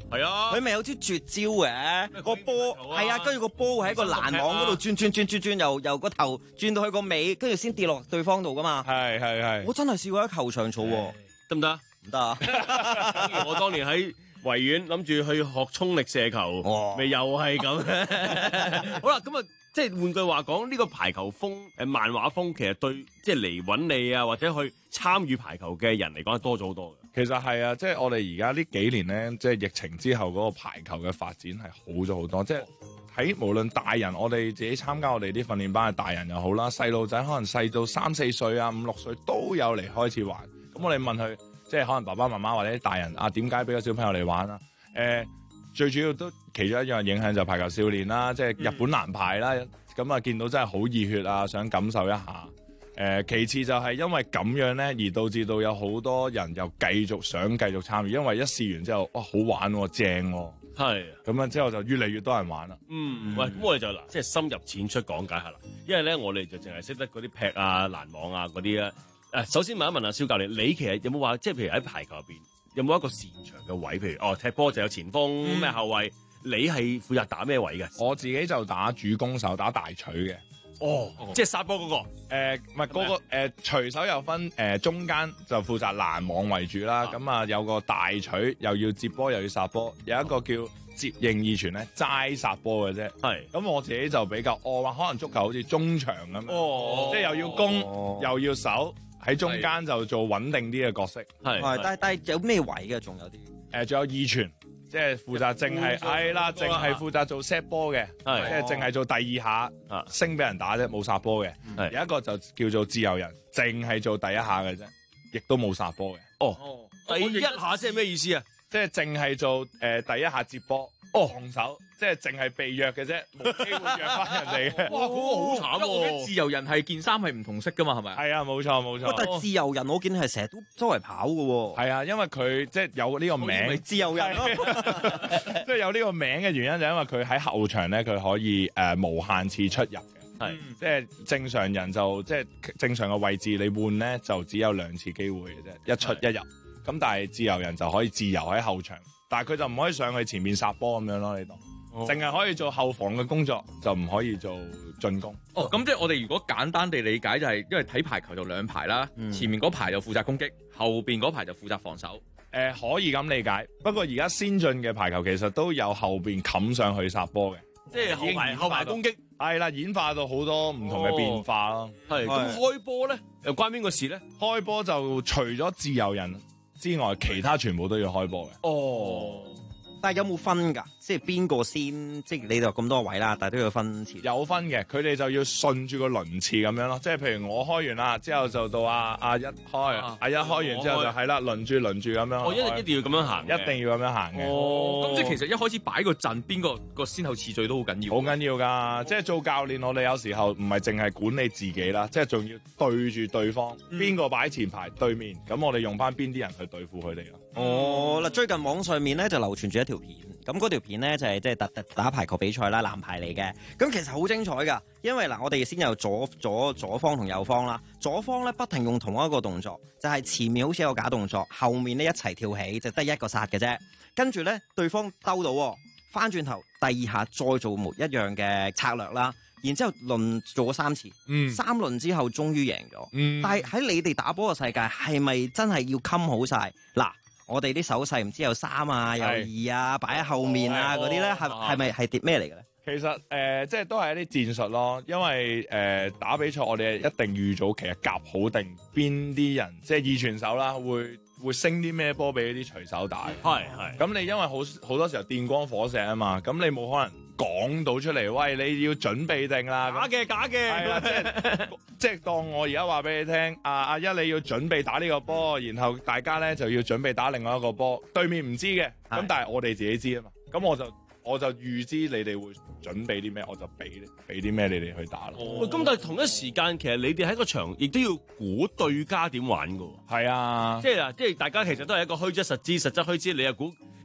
係啊， 佢咪有招絕招嘅，個波係啊，跟住個波會喺個欄網嗰度轉轉轉轉轉，由由個頭轉到去個尾，跟住先跌落對方度噶嘛。 係係係， 我真係試過喺球場做喎， 得唔得？ 唔得啊！ 我當年喺維園諗住去學衝力射球，咪又係咁。好啦，咁啊，即係換句話講，呢個排球風誒漫畫風，其實對即係嚟揾你啊，或者去參與排球嘅人嚟講，係多咗好多嘅。 其實係啊，即係我哋而家呢幾年咧，即係疫情之後嗰個排球嘅發展係好咗好多。即係喺無論大人，我哋自己參加我哋啲訓練班嘅大人又好啦，細路仔可能細到三四歲啊、五六歲都有嚟開始玩。咁我哋問佢，即係可能爸爸媽媽或者啲大人啊，點解俾個小朋友嚟玩啊？誒、呃，最主要都其中一樣影響就係排球少年啦，即係日本男排啦。咁啊、嗯，見到真係好熱血啊，想感受一下。誒、呃，其次就係因為咁樣咧，而導致到有好多人又繼續想繼續參與，因為一試完之後，哇，好玩喎、啊，正喎、啊。係。咁樣之後就越嚟越多人玩啦。 嗯，喂，咁我哋就嗱，即係深入淺出講解下啦。因為咧，我哋就淨係識得嗰啲劈啊、攔網啊嗰啲啊。誒，首先問一問阿蕭教練，你其實有冇話，即係譬如喺排球入邊有冇一個擅長嘅位？譬如哦，踢波就有前鋒咩、嗯、後衞，你係負責打咩位嘅？ 我自己就打主攻手，打大錘嘅。 哦，哦即係殺波嗰、那個？誒、 呃，唔係嗰個誒，錘手又分誒、呃，中間就負責攔網為主啦。咁啊，有個大錘又要接波又要殺波，有一個叫接應二傳咧，齋殺波嘅啫。係。咁我自己就比較，我話可能足球好似中場咁樣，哦、即係又要攻、哦、又要守。喺中間就做穩定啲嘅角色，係， 但係但係有咩位嘅？仲有啲， 誒，仲有二傳，即係負責淨係，係啦，淨係負責做 set 波嘅，即係淨係做第二下升俾人打啫，冇殺波嘅。有一個就叫做自由人，淨係做第一下嘅啫，亦都冇殺波嘅。 哦，第一下即係咩意思啊？ 即係淨係做誒第一下接波，防守。即係淨係被約嘅啫，冇機會約翻人哋嘅。 哇，嗰、那個好慘喎！自由人係件衫係唔同色噶嘛，係咪？ 係啊，冇錯冇錯。 但係自由人我見係成日都周圍跑嘅喎。 係啊，因為佢即係有呢個名， 自由人咯。 即係有呢個名嘅原因就因為佢喺後場咧，佢可以誒、呃、無限次出入嘅。係、嗯，即係正常人就即係正常嘅位置你換咧就只有兩次機會嘅啫，一出一入。咁但係自由人就可以自由喺後場，但係佢就唔可以上去前面殺波咁樣咯，呢度。淨係可以做後防嘅工作，就唔可以做進攻。 哦，咁即係我哋如果簡單地理解就係、是，因為睇排球就兩排啦，嗯、前面嗰排就負責攻擊，後邊嗰排就負責防守。誒、 呃，可以咁理解。不過而家先進嘅排球其實都有後邊冚上去殺波嘅， 即係後排後排攻擊。 係啦，演化到好多唔同嘅變化咯。 係、哦，咁開波咧又關邊個事咧？ 開波就除咗自由人之外，其他全部都要開波嘅。 哦。但係有冇分㗎？即係邊個先？即係你就咁多位啦，但係都要分次。 有分嘅，佢哋就要順住個輪次咁樣咯。即係譬如我開完啦，之後就到阿阿一開，阿、啊啊、一開完之後就係啦，輪住輪住咁樣。 我、哦、一一定要咁樣行， 一定要咁樣行嘅。 哦，咁即係其實一開始擺個陣，邊個個先後次序都好緊要。 好緊要㗎！即係做教練，我哋有時候唔係淨係管理自己啦，即係仲要對住對方，邊個擺前排對面，咁我哋用翻邊啲人去對付佢哋咯。 哦，嗱，最近網上面咧就流傳住一條片，咁嗰條片咧就係即係特特打排球比賽啦，男排嚟嘅，咁其實好精彩㗎，因為嗱，我哋先有左左左方同右方啦，左方咧不停用同一個動作，就係前面好似有個假動作，後面咧一齊跳起，就得一個殺嘅啫，跟住咧對方兜到，翻轉頭第二下再做模一樣嘅策略啦。然之後輪做咗三次，嗯、三輪之後終於贏咗。嗯、但係喺你哋打波嘅世界，係咪真係要襟好晒？嗱，我哋啲手勢唔知有三啊，有二啊，擺喺後面啊嗰啲咧，係係咪係啲咩嚟嘅咧？ 其實誒、呃，即係都係一啲戰術咯。因為誒、呃、打比賽，我哋一定預早其實夾好定邊啲人，即係二傳手啦，會會升啲咩波俾啲隨手打。係係。咁你因為好好多時候電光火石啊嘛，咁你冇可能講到出嚟，喂，你要準備定啦。 假嘅假嘅。係啦，即係即係當我而家話俾你聽，阿阿一你要準備打呢個波，然後大家咧就要準備打另外一個波，對面唔知嘅，咁但係我哋自己知啊嘛，咁我就我就預知你哋會準備啲咩，我就俾俾啲咩你哋去打咯。喂、哦，咁但係同一時間，其實你哋喺個場亦都要估對家點玩噶。係啊，即係啊，即係大家其實都係一個虛則實之，實則虛之。你又估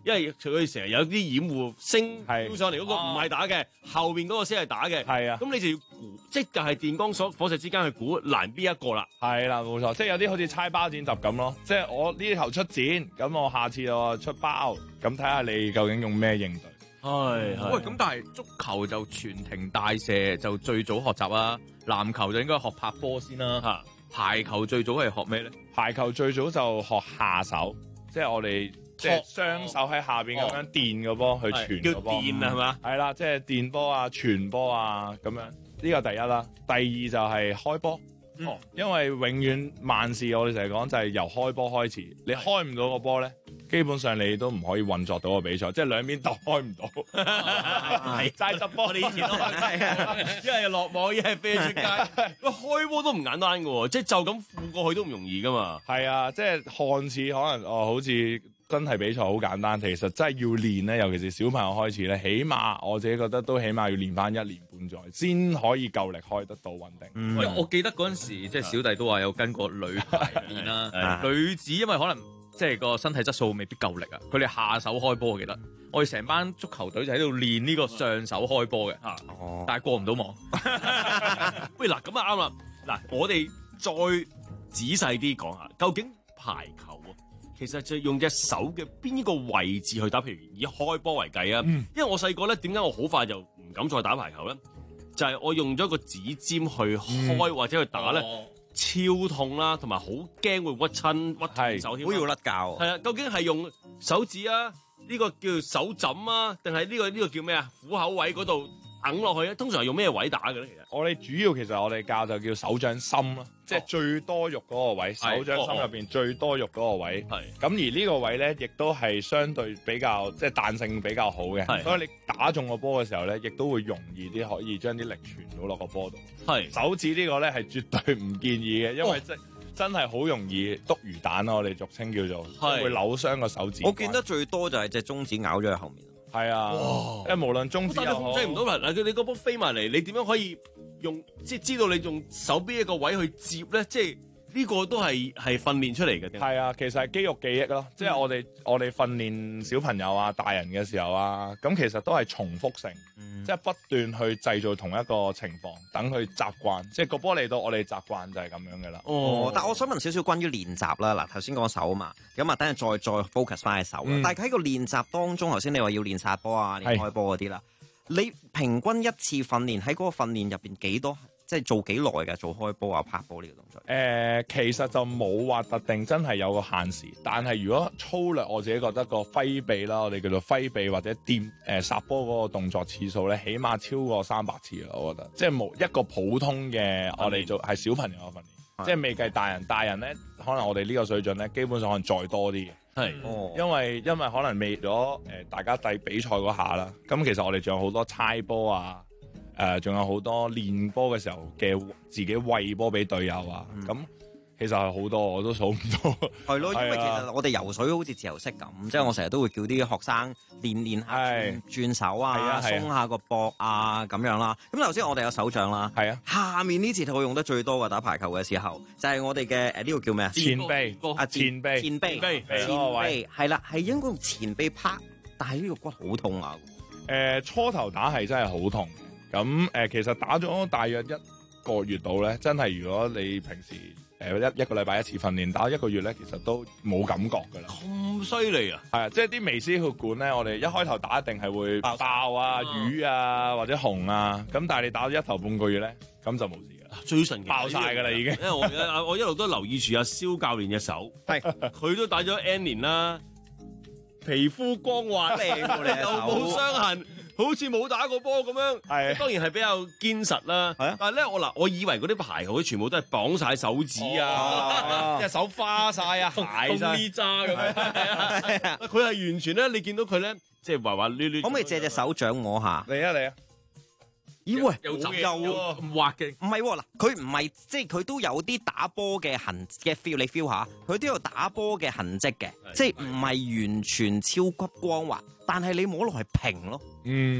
因為佢成日有啲掩護升飆上嚟嗰個唔係打嘅，後邊嗰個先係打嘅。 係啊， 咁你就要估，即係電光所火石之間去估難邊一個啦。 係啦，冇錯，即係有啲好似猜包剪揼咁咯。即係我呢頭出剪，咁我下次我出包，咁睇下你究竟用咩應對。 係喂，咁但係足球就全停大射就最早學習啦，籃球就應該學拍波先啦。嚇，排球最早係學咩咧？ 排球最早就學下手，即係我哋即係雙手喺下邊咁樣墊個波去傳個波， 叫墊啊係嘛？ 係啦，即係墊波啊、傳波啊咁樣。呢個第一啦，第二就係開波。哦，因為永遠萬事我哋成日講就係由開波開始，你開唔到個波咧，基本上你都唔可以運作到個比賽，即係兩邊鬥開唔到，係齋執波。 我哋以前都係，一係落網，一係飛出街。喂，開波都唔簡單嘅喎，即係就咁附過去都唔容易噶嘛。 係啊，即係看似可能哦，好似真係比賽好簡單，其實真係要練咧，尤其是小朋友開始咧，起碼我自己覺得都起碼要練翻一年半載，先可以夠力開得到穩定。 因為我記得嗰陣時，即係小弟都話有跟過女排練啦，女子因為可能即係個身體質素未必夠力啊，佢哋下手開波，我記得我哋成班足球隊就喺度練呢個上手開波嘅， 哦， 但係過唔到網。 喂，嗱咁啊啱啦，嗱我哋再仔細啲講下，究竟排球啊？其實就用隻手嘅邊一個位置去打，譬如以開波為計啊。嗯、因為我細個咧，點解我好快就唔敢再打排球咧？就係、是、我用咗個指尖去開、嗯、或者去打咧，哦、超痛啦，同埋好驚會屈親屈斷手添， 好要甩臼。 係啊，究竟係用手指啊？呢、呢個叫手枕啊？定係呢個呢、呢個叫咩啊？虎口位嗰度揞落去啊？通常係用咩位打嘅咧？其實我哋主要其實我哋教就叫手掌心啦。即係最多肉嗰個位，手掌心入邊最多肉嗰個位。係咁而呢個位咧，亦都係相對比較即係彈性比較好嘅。所以你打中個波嘅時候咧，亦都會容易啲，可以將啲力傳到落個波度。係手指呢個咧係絕對唔建議嘅，因為真真係好容易篤魚蛋咯，我哋俗稱叫做，會扭傷個手指。 我見得最多就係隻中指咬咗喺後面。 係啊，因為無論中指又好， 控制唔到啦。嗱，你個波飛埋嚟，你點樣可以用即係知道你用手邊一個位去接咧？即係呢個都係係訓練出嚟嘅。 係啊，其實係肌肉記憶咯。嗯、即係我哋我哋訓練小朋友啊、大人嘅時候啊，咁其實都係重複性，嗯、即係不斷去製造同一個情況，等佢習慣。即係個波嚟到，我哋習慣就係咁樣嘅啦。 哦，但係我想問少少關於練習啦。嗱，頭先講手啊嘛，咁啊等陣再再 focus 翻喺手啦。嗯、但係喺個練習當中，頭先你話要練殺波啊、練開波嗰啲啦，是你平均一次訓練喺嗰個訓練入邊幾多？即係做幾耐㗎？做開波啊、拍波呢個動作？誒、 呃，其實就冇話特定真係有個限時，但係如果粗略，我自己覺得個揮臂啦，我哋叫做揮臂或者掂誒殺波嗰個動作次數咧，起碼超過三百次啦。我覺得即係冇一個普通嘅我哋做係小朋友嘅訓練，嗯、即係未計大人。大人咧，可能我哋呢個水準咧，基本上可能再多啲嘅。係，哦、因為因為可能未咗誒大家計比賽嗰下啦，咁其實我哋仲有好多猜波啊。誒，仲、呃、有好多練波嘅時候嘅自己餵波俾隊友啊，咁、嗯、其實係好多，我都數唔到。係咯，因為其實我哋游水好似自由式咁，嗯、即係我成日都會叫啲學生練練下轉，轉手啊，鬆下個膊啊咁樣啦。咁頭先我哋有手掌啦，係啊。下面呢字我用得最多嘅打排球嘅時候，就係、是、我哋嘅誒呢個叫咩啊？前臂啊，前臂，前臂，前臂，係啦，係應該用前臂拍，但係呢個骨好痛啊。誒、呃，初頭打係真係好痛。咁誒、呃，其實打咗大約一個月到咧，真係如果你平時誒、呃、一一個禮拜一次訓練，打一個月咧，其實都冇感覺㗎啦。 咁犀利啊！係啊，即係啲微絲血管咧，我哋一開頭打一定係會爆啊、淤啊或者紅啊，咁但係你打咗一頭半個月咧，咁就冇事㗎啦。最神奇爆晒㗎啦已經。因為我我一路都留意住阿蕭教練嘅手，係佢都打咗 N 年啦，皮膚光滑，靚又冇傷痕。好似冇打過波咁樣，係當然係比較堅實啦。係啊，但係咧我嗱，我以為嗰啲排球全部都係綁晒手指啊，隻手花晒啊，鞋晒呢渣咁樣。係啊，佢係完全咧，你見到佢咧，即係滑滑捋捋。 可唔可以借隻手掌我下？ 嚟啊嚟啊！ 咦喂， 又又滑嘅？ 唔係喎，嗱，佢唔係即係佢都有啲打波嘅痕嘅 feel，你 feel 下，佢都有打波嘅痕跡嘅，即係唔係完全超級光滑，但係你摸落係平咯。 嗯，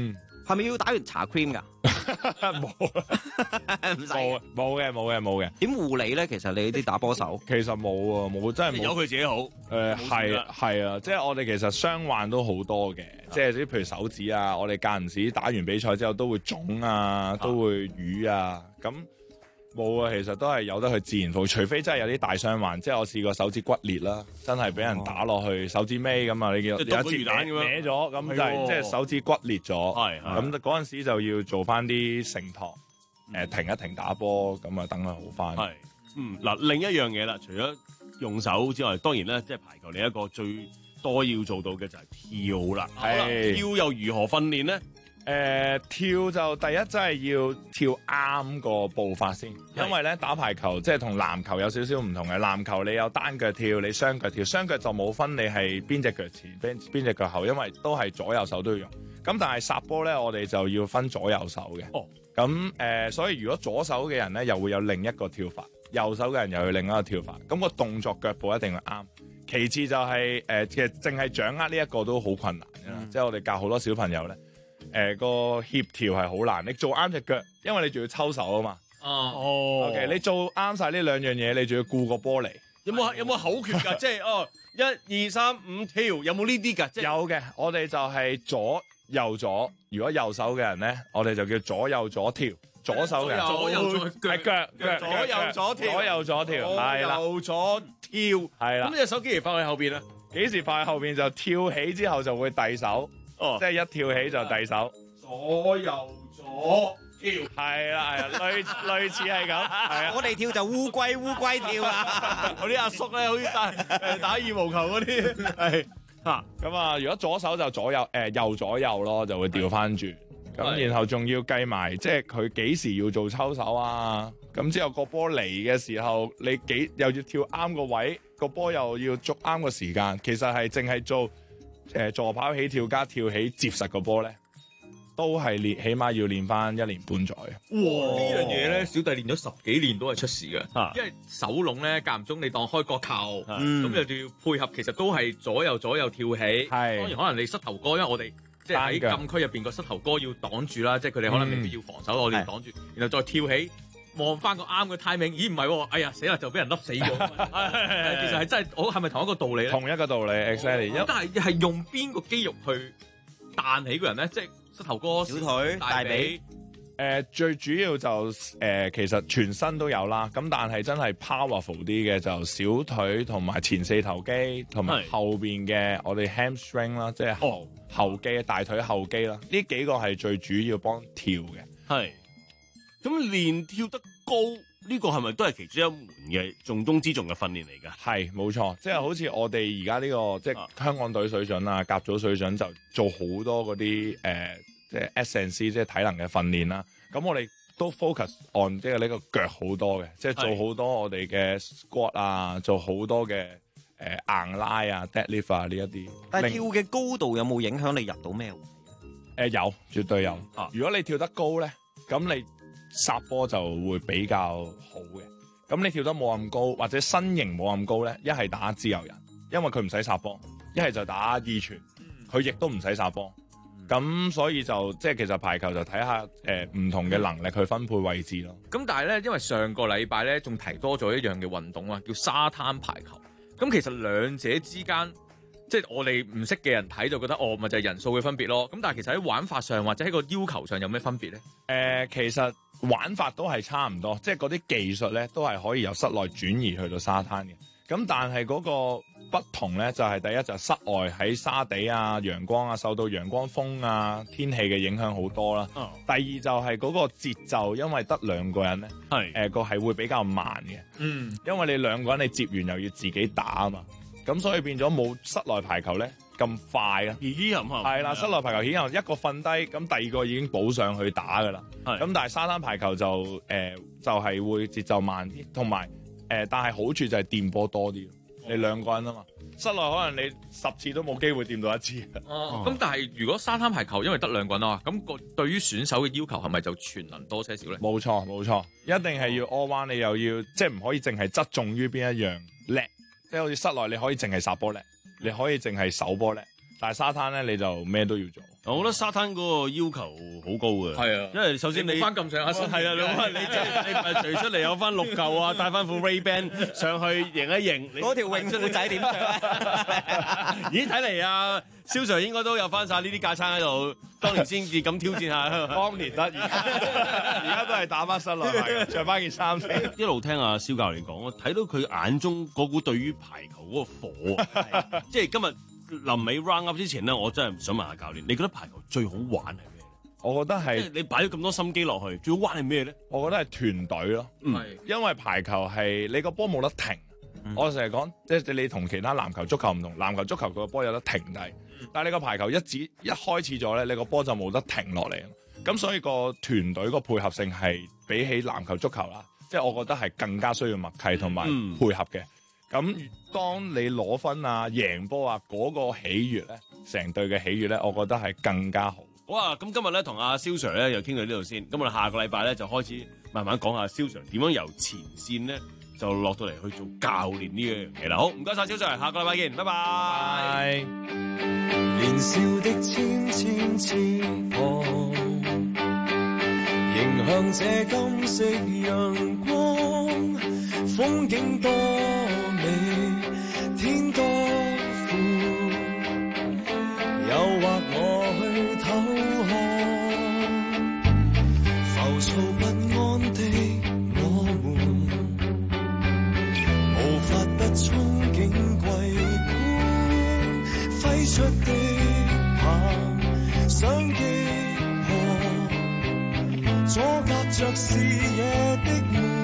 係咪要打完搽 cream 㗎？ 冇唔使冇冇嘅冇嘅冇嘅。 點護理咧？其實你啲打波手其實冇啊，冇真係冇。 由佢自己好。 誒係係啊，即係我哋其實傷患都好多嘅，即係啲譬如手指啊，我哋間唔時打完比賽之後都會腫啊，都會瘀啊，咁冇啊，其實都係由得佢自然復，除非真係有啲大傷患，即係我試過手指骨裂啦，真係俾人打落去手指尾咁啊，你見有一節蛋咁樣歪咗，咁就係即係手指骨裂咗， 係咁嗰陣時就要做翻啲承托，誒停一停打波，咁啊等佢好翻。 係，嗯嗱，另一樣嘢啦，除咗用手之外，當然咧，即係排球另一個最多要做到嘅就係跳啦。好啦，跳又如何訓練咧？ 誒、呃、跳就第一真係要跳啱個步伐先，因為咧打排球即係同籃球有少少唔同嘅。籃球你有單腳跳，你雙腳跳，雙腳就冇分你係邊隻腳前邊邊隻腳後，因為都係左右手都要用。咁但係殺波咧，我哋就要分左右手嘅。哦，咁誒、呃，所以如果左手嘅人咧，又會有另一個跳法；右手嘅人又有另一個跳法。咁、個動作腳步一定要啱。其次就係、是、誒、呃，其實淨係掌握呢一個都好困難嘅啦。嗯、即係我哋教好多小朋友咧。誒、呃，個協調係好難，你做啱隻腳，因為你仲要抽手啊嘛。 哦 ，OK，你做啱晒呢兩樣嘢，你仲要顧個波嚟。 有冇有冇口訣㗎？即係哦，一二三五跳，有冇呢啲㗎？即係有嘅，我哋就係左右左。如果右手嘅人咧，我哋就叫左右左跳。左手嘅左右左係腳腳左右左跳， 左右左跳，係啦， 右左跳，係啦。咁隻手幾時放喺後邊啊？ 幾時放喺後邊就跳起之後就會遞手。哦，即係一跳起就遞手， 左右左跳， 係啦係啊，類類似係咁，係啊。 我哋跳就烏龜烏龜跳啦， 嗰啲阿叔咧好似打誒打羽毛球嗰啲，係嚇咁啊。如果左手就左右誒、呃、右左右咯，就會調翻轉。咁然後仲要計埋，即係佢幾時要做抽手啊？咁之後個波嚟嘅時候，你幾又要跳啱個位，個波又要捉啱個時間。其實係淨係做。誒、呃、助跑起跳加跳起接實個波咧，都係練，起碼要練翻一年半載。 哇！呢樣嘢咧，小弟練咗十幾年都係出事嘅， 啊、 因為手籠咧間唔中你當開個扣， 嗯咁又仲要配合，其實都係左右左右跳起。係當然可能你膝頭哥，因為我哋即係喺禁區入邊個膝頭哥要擋住啦，即係佢哋可能未必要防守，嗯、我哋要擋住，然後再跳起。望翻個啱嘅 timing，咦唔係喎，哎呀死啦就俾人笠死咗，其實係真係，我係咪同一個道理咧？ 同一個道理 ，exactly。 咁但係係用邊個肌肉去彈起個人咧？即係膝頭哥、 小腿、大髀。 誒、呃、最主要就誒、呃、其實全身都有啦，咁但係真係 powerful 啲嘅就小腿同埋前四頭肌同埋後邊嘅我哋 hamstring 啦，即係後後肌、大腿後肌啦，呢幾個係最主要幫跳嘅。 係。咁練跳得高呢、這個係咪都係其中一門嘅重中之重嘅訓練嚟㗎？ 係冇錯，即係好似我哋而家呢個即係香港隊水準啊、甲組水準就做好多嗰啲誒即係 S and C 即係體能嘅訓練啦。咁我哋都 focus on 即係呢個腳好多嘅，即係做好多我哋嘅 squat 啊，做好多嘅誒、呃、硬拉啊、deadlift 啊呢一啲。 但係跳嘅高度有冇影響你入到咩位？誒、 呃、有，絕對有。啊、如果你跳得高咧，咁你殺波就會比較好嘅，咁你跳得冇咁高，或者身形冇咁高咧，一係打自由人，因為佢唔使殺波；一係就打二傳，佢亦都唔使殺波。咁、嗯、所以就即係其實排球就睇下誒唔同嘅能力去分配位置咯。 咁但係咧，因為上個禮拜咧仲提多咗一樣嘅運動啊，叫沙灘排球。咁其實兩者之間，即係我哋唔識嘅人睇就覺得哦，咪就係人數嘅分別咯。咁但係其實喺玩法上或者喺個要求上有咩分別咧？誒、 呃，其實玩法都係差唔多，即係嗰啲技術咧都係可以由室內轉移去到沙灘嘅。咁但係嗰個不同咧，就係、是、第一就係室外喺沙地啊、陽光啊，受到陽光、風啊、天氣嘅影響好多啦。哦、第二就係嗰個節奏，因為得兩個人咧，係誒個係會比較慢嘅。嗯，因為你兩個人你接完又要自己打啊嘛，咁所以變咗冇室內排球咧咁快啊。係啦，室內排球顯然一個瞓低，咁第二個已經補上去打噶啦。咁但係沙灘排球就誒、呃、就係、是、會節奏慢啲，同埋誒但係好處就係掂波多啲。你兩個人啊嘛，室內可能你十次都冇機會掂到一次。 哦，咁但係如果沙灘排球因為得兩個人啊，咁個對於選手嘅要求係咪就全能多些少咧？ 冇錯冇錯，一定係要 all round，你又要即係唔可以淨係側重於邊一樣叻，即係好似室內你可以淨係殺波叻，你可以淨係手波叻，但係沙灘咧你就咩都要做。 我覺得沙灘嗰個要求好高嘅， 係啊， 因為首先你翻咁上下身， 係啊，你你即係你咪除出嚟有翻六嚿啊，帶翻副 Ray-Ban 上去迎一迎， 嗰條泳褲仔點着啊？ 咦，睇嚟啊，蕭 Sir 應該都有翻晒呢啲架撐喺度，當年先至咁挑戰下， 當年得，而家而家都係打翻身落嚟，着翻件衫先。 一路聽阿蕭教練講，我睇到佢眼中嗰股對於排球嗰個火，即係今日。臨尾 round up 之前咧，我真係想問下教練，你覺得排球最好玩係咩？ 我覺得係你擺咗咁多心機落去，最好玩係咩咧？ 我覺得係團隊咯， 嗯， 因為排球係你個波冇得停。嗯、我成日講，即係你同其他籃球、足球唔同，籃球、足球個波有得停低，嗯、但係你個排球一指一開始咗咧，你個波就冇得停落嚟。咁所以個團隊個配合性係比起籃球、足球啦，即係我覺得係更加需要默契同埋配合嘅。咁、嗯、當你攞分啊、贏波啊嗰、那個喜悅咧，成隊嘅喜悅咧，我覺得係更加好。 好啊！咁今日咧同阿蕭 Sir 咧又傾到呢度先。咁我哋下個禮拜咧就開始慢慢講下蕭 Sir 點樣由前線咧就落到嚟去做教練呢樣嘢啦。好，唔該晒蕭 Sir，下個禮拜見，拜拜。 年少的千千次旁，迎向這金色陽光，風景多美，天多闊，誘惑我去偷看，浮躁不安的我們，無法不憧憬桂冠，揮出的棒想擊破，阻隔着視野的門。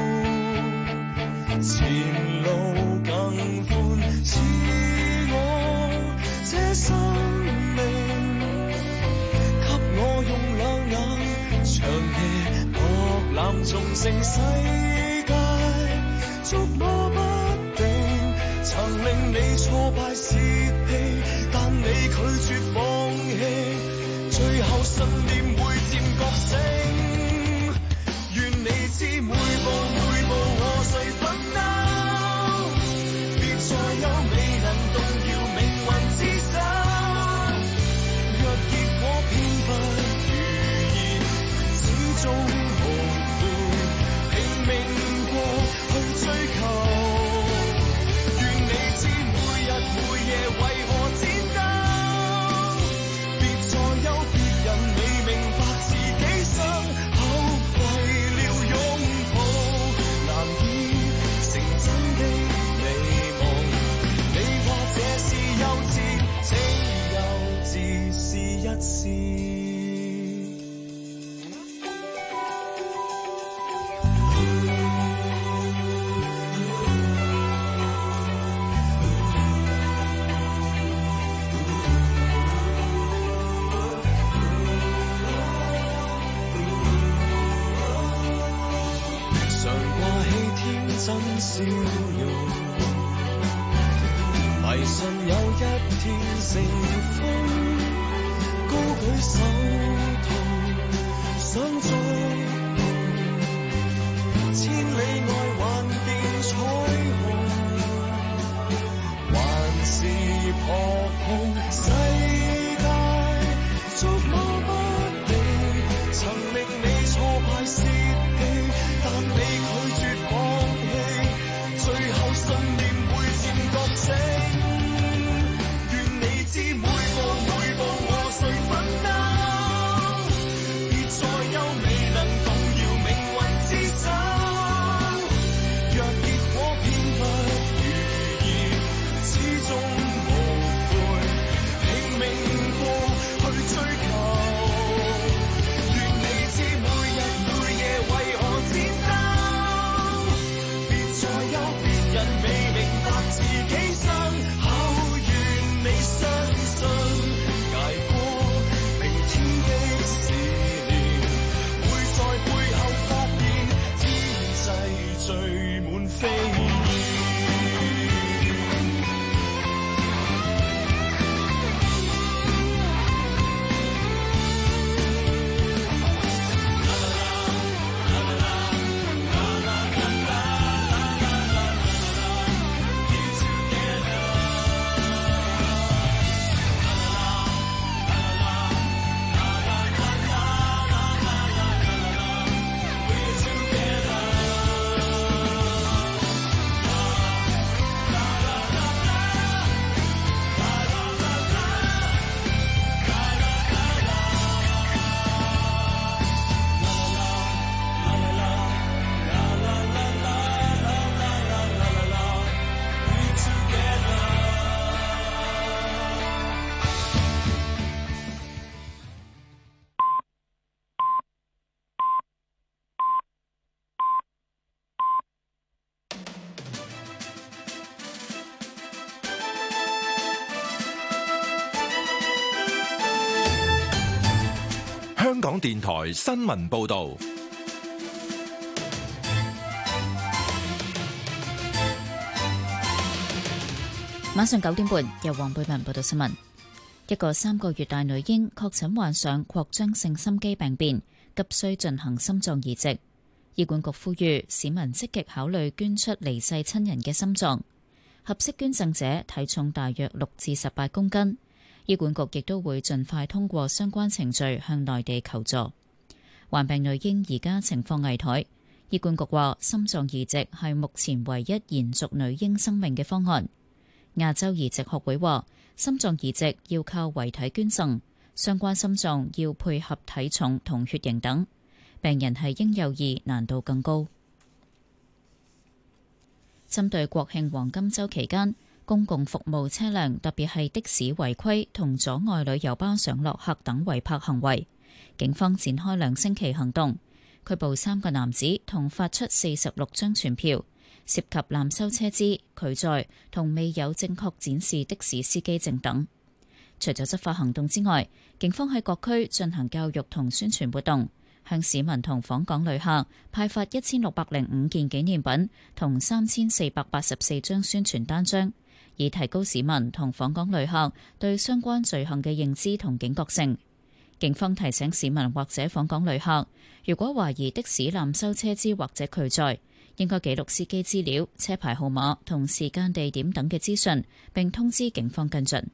前路更寬，似我這生命，給我用兩眼長夜博覽眾星世界，捉摸不定，曾令你挫敗泄氣，但你拒絕放棄，最後信念會漸覺醒，願你知每步每步我誰奮鬥，別再有未能動搖命運之手，若結果偏不如意，始終無悔，拼命過去追求，願你知每日每夜為何戰鬥，別再有別人未明白自己傷口為了擁抱，難以成真的美夢，你話這是幼稚，請幼稚試一試。常掛起天真笑容，迷信有一天成風，高舉手套想觸碰，千里外還見彩虹，還是破空世界捉摸不定，曾令你挫敗泄氣，但你拒絕放棄，最後信念會漸覺醒，願你知每步每步我誰奮鬥，別再有未能港電台新聞報道。 晚上九點半，由黃貝文報道新聞。一個三個月大女嬰確診患上擴張性心肌病變，急需進行心臟移植。醫管局呼籲市民積極考慮捐出離世親人嘅心臟。合適捐贈者體重大約六至十八公斤。醫管局亦都會盡快通過相關程序向內地求助。患病女嬰而家情況危殆。醫管局話，心臟移植係目前唯一延續女嬰生命嘅方案。亞洲移植學會話，心臟移植要靠遺體捐贈，相關心臟要配合體重同血型等，病人係嬰幼兒，難度更高。針對國慶黃金週期間公共服務車輛，特別係的士違規同阻礙旅遊巴上落客等違泊行為，警方展開兩星期行動，拘捕三個男子同發出四十六張傳票，涉及濫收車資、拒載同未有正確展示的士司機證等。除咗執法行動之外，警方喺各區進行教育同宣傳活動，向市民同訪港旅客派發一千六百零五件紀念品同三千四百八十四張宣傳單張，以提高市民同訪港旅客對相關罪行嘅認知同警覺性。警方提醒市民或者訪港旅客，如果懷疑的士濫收車資或者拒載，應該記錄司機資料、車牌號碼同時間地點等嘅資訊，並通知警方跟進。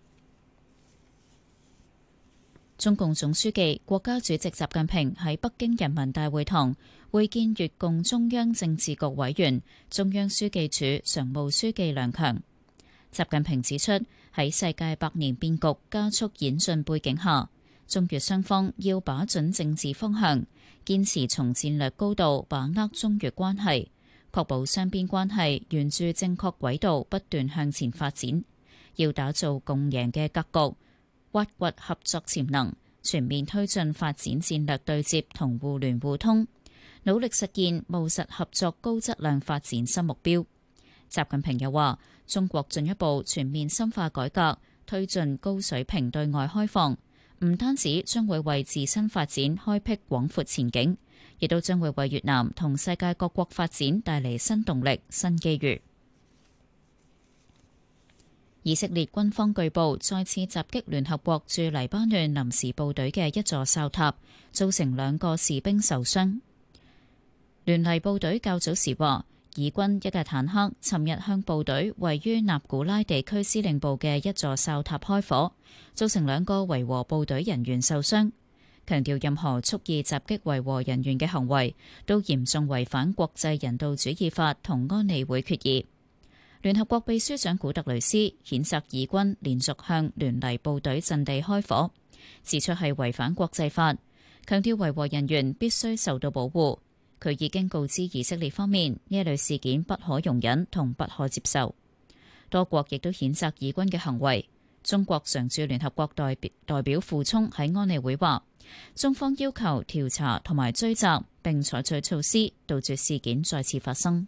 中共總書記、國家主席習近平喺北京人民大會堂會見越共中央政治局委員、中央書記處常務書記梁強。習近平指出，喺世界百年變局加速演進背景下，中越雙方要把準政治方向，堅持從戰略高度把握中越關係，確保雙邊關係沿住正確軌道不斷向前發展，要打造共贏嘅格局，挖掘合作潛能，全面推進發展戰略對接同互聯互通，努力實現務實合作高質量發展新目標。習近平又話，中國進一步全面深化改革，推進高水平對外開放，唔單止將會為自身發展開闢廣闊前景，亦都將會為越南同世界各國發展帶嚟新動力、新機遇。以色列軍方據報再次襲擊聯合國駐黎巴嫩臨時部隊嘅一座哨塔，造成兩個士兵受傷。聯黎部隊較早時話，以軍一架坦克尋日向部隊位於納古拉地區司令部嘅一座哨塔開火，造成兩個維和部隊人員受傷。強調任何蓄意襲擊維和人員嘅行為都嚴重違反國際人道主義法同安理會決議。聯合國秘書長古特雷斯譴責以軍連續向聯黎部隊陣地開火，指出係違反國際法，強調維和人員必須受到保護。佢已經告知以色列方面，呢一類事件不可容忍同不可接受。多國亦都譴責以軍嘅行為。中國常駐聯合國代表代表傅聰喺安理會話，中方要求調查同埋追責，並採取措施，杜絕事件再次發生。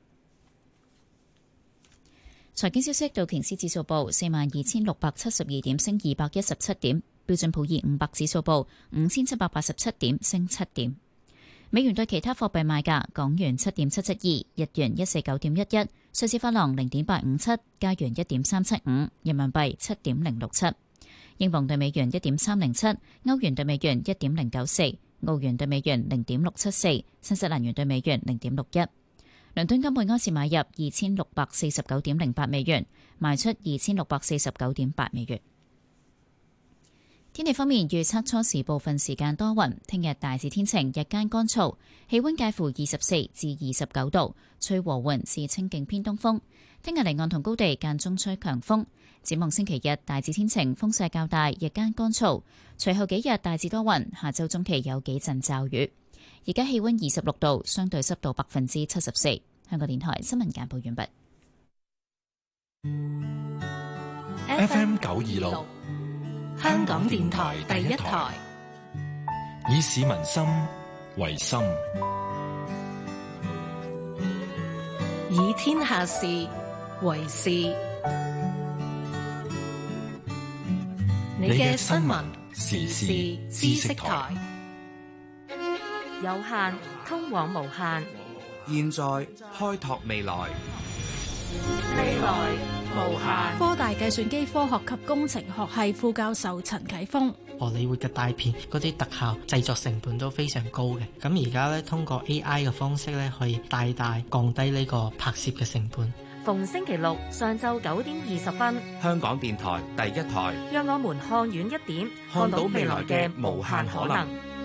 財經消息，道瓊斯指數報四萬二千六百七十二點，升二百一十七點；標準普爾五百指數報五千七百八十七點，升七點。美元對其他貨幣賣價：港元七點七七二，日元一四九點一一，瑞士法郎零點八五七，加元一點三七五，人民幣七點零六七，英鎊對美元一點三零七，歐元對美元一點零九四，澳元對美元零點六七四，新西蘭元對美元零點六一。倫敦金每盎司買入二千六百四十九點零八美元，賣出二千六百四十九點八美元。天氣方面，預測初時部分時間多雲，聽日大致天晴，日間乾燥，氣溫介乎二十四至二十九度，吹和緩至清勁偏東風。聽日離岸同高地間中吹強風。展望星期日大致天晴，風勢較大，日間乾燥。隨後幾日大致多雲，下周中期有幾陣驟雨。而家氣溫二十六度，相對濕度百分之七十四。香港電台新聞簡報完畢。 F M 九二六， 香港電台第一台， 以市民心為心， 以天下事為事。你嘅新聞時事知識台。 有限，通往無限。 現在開拓未來， 未來無限。 科大計算機科學及工程學系副教授陳啟峰： 荷里活嘅大片嗰啲特效製作成本都非常高嘅，咁而家咧通過 A I 嘅方式咧，可以大大降低呢個拍攝嘅成本。 逢星期六上晝九點二十分， 香港電台第一台， 讓我們看遠一點，看到未來嘅無限可能。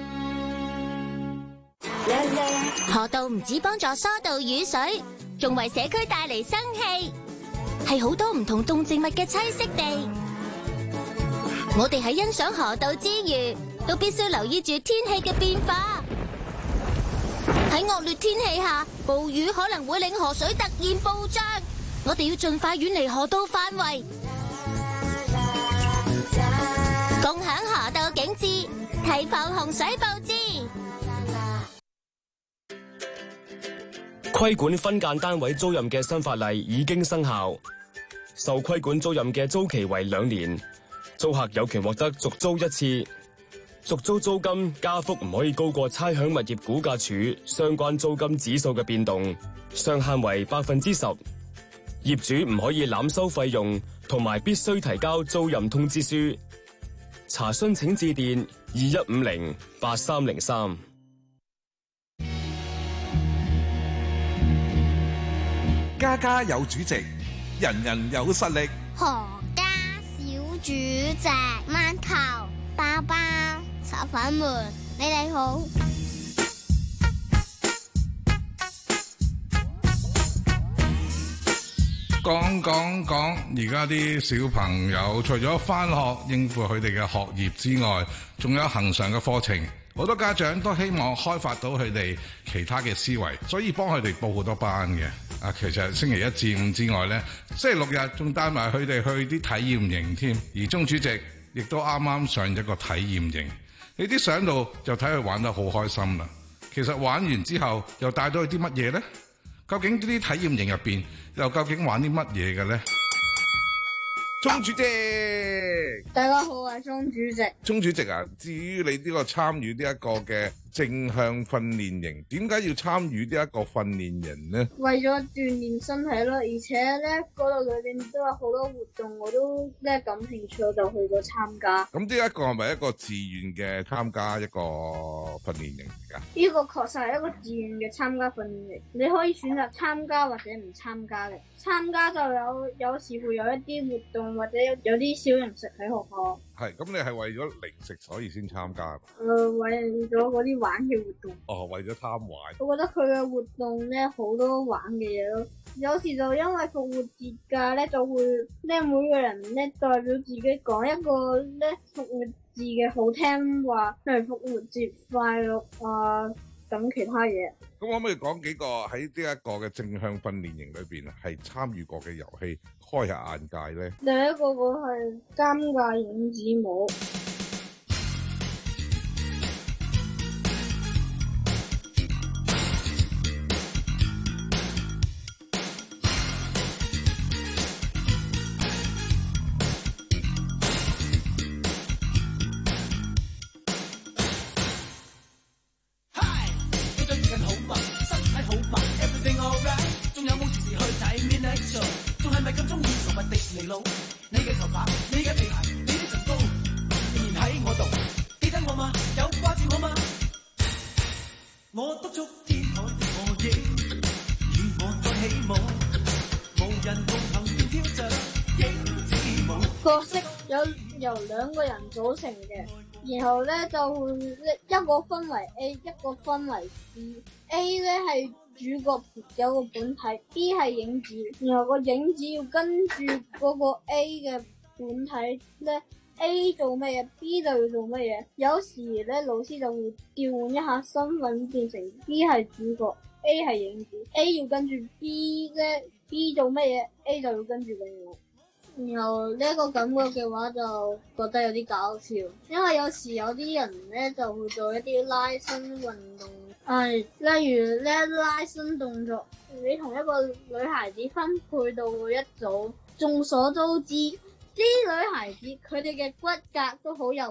河道唔止幫助疏導雨水，仲為社區帶嚟生氣，係好多唔同動植物嘅棲息地。我哋喺欣賞河道之餘，都必須留意住天氣嘅變化。喺惡劣天氣下，暴雨可能會令河水突然暴漲，我哋要盡快遠離河道範圍，共享河道景致，提防洪水暴至。 規管分間單位租賃嘅新法例已經生效，受規管租賃嘅租期為兩年，租客有權獲得續租一次。續租租金加幅唔可以高過差餉物業估價署相關租金指數嘅變動，上限為百分之十。業主唔可以濫收費用，同埋必須提交租賃通知書。查詢請致電二一五零八三零三。 家家有主席，人人有實力。 何家小主席，饅頭、包包、炒粉們，你哋好。 講講講，而家啲小朋友除咗返學應付佢哋嘅學業之外，仲有恆常嘅課程。好多家長都希望開發到佢哋其他嘅思維，所以幫佢哋報好多班嘅。啊，其實星期一至五之外呢，星期六日仲帶埋佢哋去啲體驗營添。而鍾主席亦都啱啱上一個體驗營，你啲相度就睇佢玩得好開心啦。其實玩完之後又帶到去啲乜嘢呢？究竟呢啲體驗營入邊又究竟玩啲乜嘢嘅呢？ 鍾主席， 大家好，我係鍾主席。 鍾主席啊，至於你呢個參與呢一個嘅正向訓練營，點解要參與呢一個訓練營呢？ 為咗鍛煉身體咯，而且咧嗰度裏邊都有好多活動，我都咧感興趣，我就去咗參加。 咁呢一個係咪一個自願嘅參加一個訓練營嚟㗎？ 呢個確實係一個自願嘅參加訓練營，你可以選擇參加或者唔參加嘅。參加就有有時會有一啲活動或者有啲小零食喺學校。 係，咁你係為咗零食所以先參加？誒、 呃，為咗嗰啲玩嘅活動。 哦，為咗貪玩。 我覺得佢嘅活動咧好多玩嘅嘢咯，有時就因為復活節假咧，就會咧每個人咧代表自己講一個咧復活節嘅好聽話，例如復活節快樂啊，咁其他嘢。 咁可唔可以講幾個喺呢一個嘅正向訓練營裏邊係參與過嘅遊戲，開下眼界咧？ 第一個個係尷尬影子舞。 你嘅頭髮，你嘅皮鞋，你的唇膏，仍然喺我度，記得我嗎？有掛住我嗎？我督促天台的我影，與我再起舞，無人同行便跳着影子舞。 角色有由兩個人組成嘅，然後咧就會一個分為 A， 一個分為 B。A 咧係主角有個本體 ，B 係影子，然後個影子要跟住嗰個 A 嘅本體咧 ，A 做乜嘢 ，B 就要做乜嘢。有時咧老師就會調換一下身份，變成 B 係主角 ，A 係影子 ，A 要跟住 B 咧 ，B 做乜嘢 ，A 就要跟住佢。然後呢一個感覺嘅話，就覺得有啲搞笑，因為有時有啲人咧就會做一啲拉伸運動。係，例如咧拉伸動作，你同一個女孩子分配到一組。眾所周知，啲女孩子佢哋嘅骨骼都好柔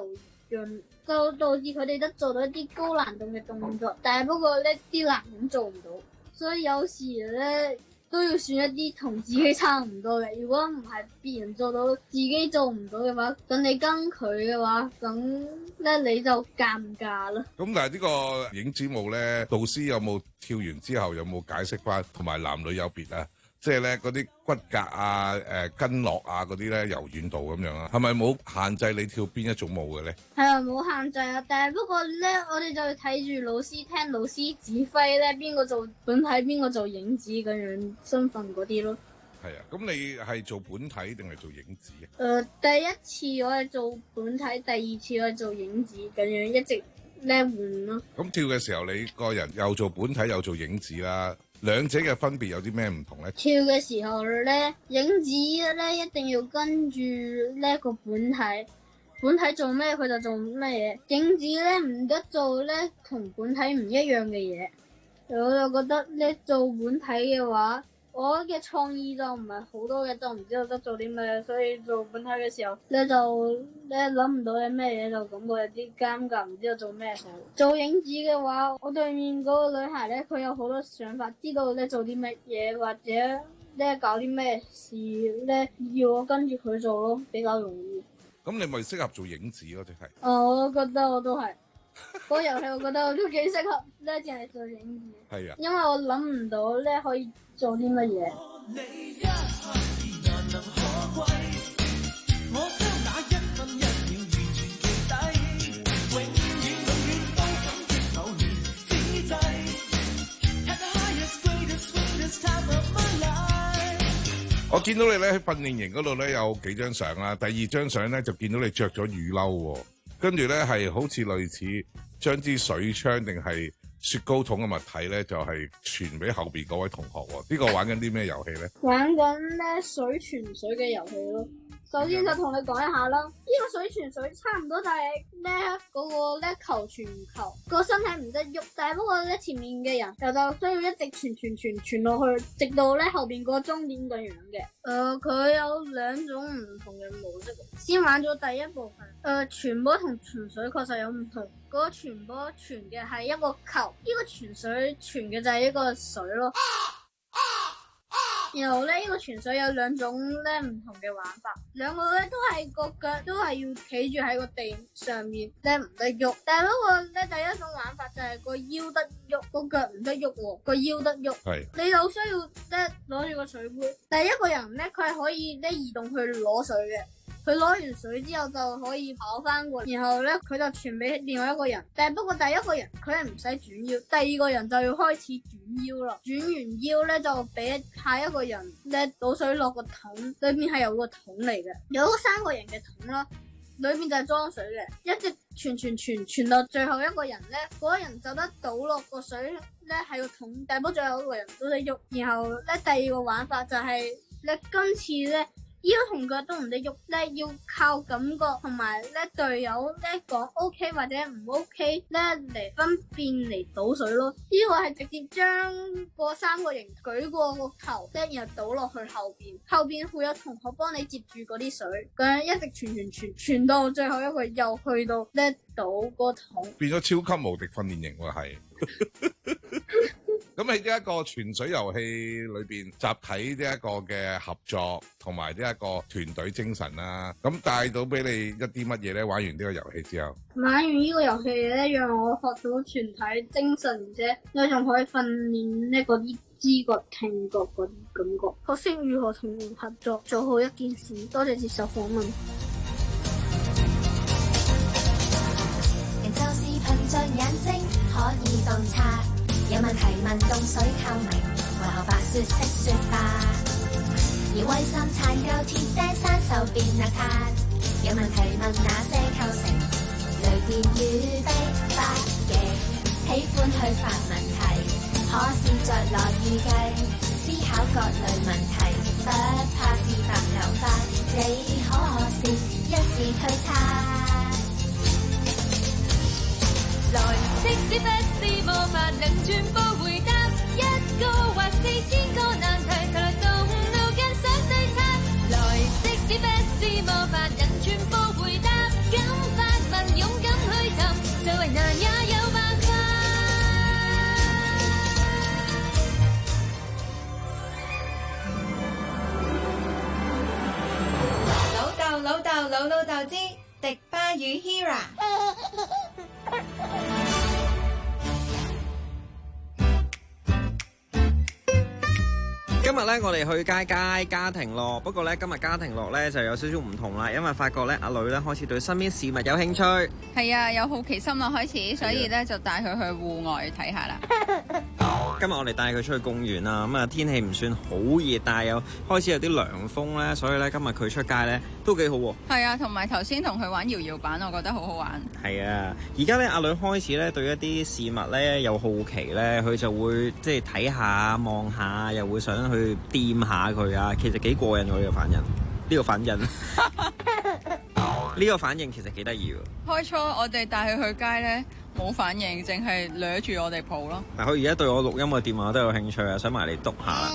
讓就導致佢哋都做到一啲高難度嘅動作，但係不過咧啲男人做唔到，所以有時咧都要選一啲同自己差唔多嘅。如果唔係別人做到自己做唔到嘅話，咁你跟佢嘅話，咁咧你就尷尬啦。 咁但係呢個影子舞咧，導師有冇跳完之後有冇解釋翻，同埋男女有別啊？即係咧嗰啲骨骼啊、誒、呃、筋絡啊嗰啲咧柔軟度咁樣啊，係咪冇限制你跳邊一種舞嘅咧？ 係啊，冇限制啊，但係不過咧，我哋就要睇住老師，聽老師指揮咧，邊個做本體，邊個做影子咁樣身份嗰啲咯。 係啊，咁你係做本體定係做影子啊？ 誒、呃，第一次我係做本體，第二次我係做影子咁樣一直咧換咯。 咁跳嘅時候，你個人又做本體又做影子啦。兩者嘅分別有啲咩唔同咧？ 跳嘅時候咧，影子咧一定要跟住呢個本體，本體做咩佢就做咩嘢。影子咧唔得做咧同本體唔一樣嘅嘢。我就覺得咧做本體嘅話，我嘅創意就唔係好多嘅，就唔知道得做啲咩，所以做本體嘅時候咧就咧諗唔到有咩嘢，就感覺有啲尷尬，唔知道做咩好。做影子嘅話，我對面嗰個女孩咧，佢有好多想法，知道咧做啲乜嘢或者咧搞啲咩事咧，要我跟住佢做咯，比較容易。 咁你咪適合做影子咯，即係。 哦，我都覺得我都係。嗰個遊戲我覺得我都幾適合咧，淨係做影子。 係啊。 因為我諗唔到咧可以做啲乜嘢。 我見到你咧喺訓練營嗰度咧有幾張相啦，第二張相咧就見到你着咗雨褸，跟住咧係好似類似將支水槍定係雪糕筒嘅物體咧，就係傳俾後邊嗰位同學喎。呢個玩緊啲咩遊戲咧？ 玩緊咧水傳水嘅遊戲咯。首先就同你講一下啦，呢、這個水傳水差唔多就係咧嗰個咧球傳球，個身體唔得喐，但係不過咧前面嘅人就就需要一直傳傳傳傳落去，直到咧後邊個終點咁樣嘅。誒、呃，佢有兩種唔同嘅模式。先玩咗第一部分，誒、呃，傳波同傳水確實有唔同。嗰、那個傳波傳嘅係一個球，呢、這個傳水傳嘅就係一個水咯。然後咧，呢、這個傳水有兩種咧唔同嘅玩法，兩個咧都係個腳都係要企住喺個地上面咧唔得喐。但係不過咧，第一種玩法就係個腰得喐，個腳唔得喐，個腰得喐。係。你就需要咧攞住個水杯，第一個人咧佢係可以咧移動去攞水嘅。佢攞完水之後就可以跑翻過，然後咧佢就傳俾另外一個人。但係不過第一個人佢係唔使轉腰，第二個人就要開始轉腰啦。轉完腰咧就俾下一個人咧倒水落個桶，裏面係有個桶嚟嘅，有三個人嘅桶啦，裏面就係裝水嘅，一直傳傳傳傳到最後一個人咧，嗰個人就得倒落個水咧喺個桶，但係不過最後一個人都得喐。然後咧第二個玩法就係咧今次咧。腰同腳都唔得喐咧，要靠感覺同埋咧隊友咧講 O K 或者唔 O K 咧嚟分辨嚟倒水咯。呢、這個係直接將個三個人舉過個頭，咧然後倒落去後邊，後邊會有同學幫你接住嗰啲水，咁樣一直傳傳傳傳到最後一個又去到咧倒個桶， 變咗超級無敵訓練營喎，係。咁喺呢一個泉水遊戲裏邊，集體呢一個嘅合作同埋呢一個團隊精神啦，咁帶到俾你一啲乜嘢咧？玩完呢個遊戲之後， 玩完呢個遊戲咧，讓我學到團體精神，而且你仲可以訓練呢嗰啲知覺、聽覺嗰啲感覺，學識如何同人合作，做好一件事。多謝接受訪問。人就是憑着眼睛可以洞察。有問題問凍水透明，為何白雪識雪白？而為什殘舊鐵釘生鏽變邋遢？有問題問那些構成雷電與逼迫嘅，喜歡去發問題，可試着來預計，思考各類問題，不怕是白頭髮，你可是一時推測。來，即使不是無法能全部回答，一個或是千個難題，才來動腦筋想對他。來，即使不是無法能全部回答，敢發問勇獸之迪巴與 Hera。 今日咧，我哋去街街家庭樂，不過咧今日家庭樂咧就有少少唔同啦，因為發覺咧阿女咧開始對身邊事物有興趣。 係啊，有好奇心啦開始，所以咧就帶佢去戶外睇下啦。 今日我哋帶佢出去公園啦，咁啊天氣唔算好熱，但係又開始有啲涼風咧，所以咧今日佢出街咧都幾好喎。 係啊，同埋頭先同佢玩搖搖板，我覺得好好玩。 係啊，而家咧阿女開始咧對一啲事物咧有好奇咧，佢就會即係睇下望下，又會想去掂下佢啊。其實幾過癮喎呢個反應，呢個反應，呢個反應其實幾得意喎。 開初我哋帶佢去街咧冇反應，淨係掠住我哋抱咯。 嗱，佢而家對我錄音嘅電話都有興趣啊，想埋嚟篤下啦。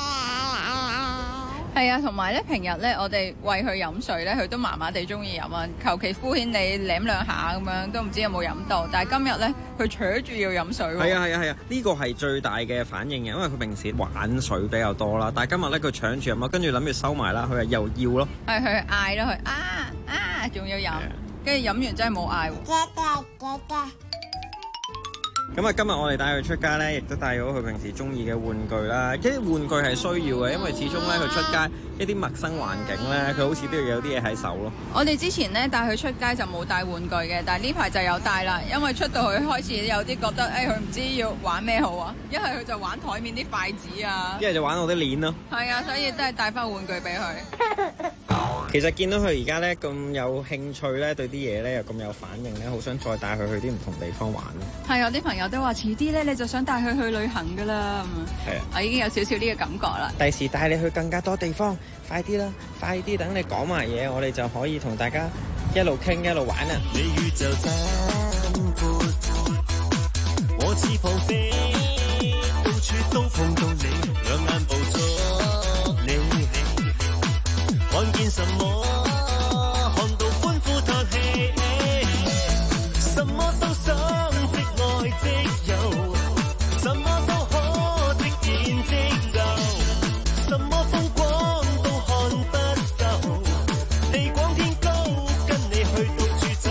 係啊，同埋咧平日咧我哋餵佢飲水咧，佢都麻麻地中意飲啊，求其敷衍你舐兩下咁樣，都唔知有冇飲到。但係今日咧，佢扯住要飲水喎。 係啊係啊係啊，呢個係最大嘅反應嘅，因為佢平時玩水比較多啦，但係今日咧佢搶住飲啊，跟住諗住收埋啦，佢係又要咯。 係佢嗌咯，佢啊啊，仲要飲，跟住飲完真係冇嗌喎。 咁啊，今日我哋帶佢出街咧，亦都帶咗佢平時中意嘅玩具啦。即係玩具係需要嘅，因為始終咧佢出街一啲陌生環境咧，佢好似都要有啲嘢喺手咯。 我哋之前咧帶佢出街就冇帶玩具嘅，但係呢排就有帶啦。因為出到去開始有啲覺得，誒佢唔知要玩咩好啊。一係佢就玩台面啲筷子啊， 一係就玩我啲鏈咯。 係啊，所以都係帶翻玩具俾佢。 其實見到佢而家咧咁有興趣咧，對啲嘢咧又咁有反應咧，好想再帶佢去啲唔同地方玩。 係啊，啲朋友都話遲啲咧，你就想帶佢去旅行噶啦。 係啊， 我已經有少少呢個感覺啦。 第時帶你去更加多地方，快啲啦，快啲等你講埋嘢，我哋就可以同大家一路傾一路玩啊！你宇宙真闊，我似抱飛，到處都碰到你，兩眼捕捉你，看見什麼？看到歡呼嘆氣，什麼都想即愛即有，什麼都可即演即就，什麼風光都看不夠，地廣天高，跟你去到處走。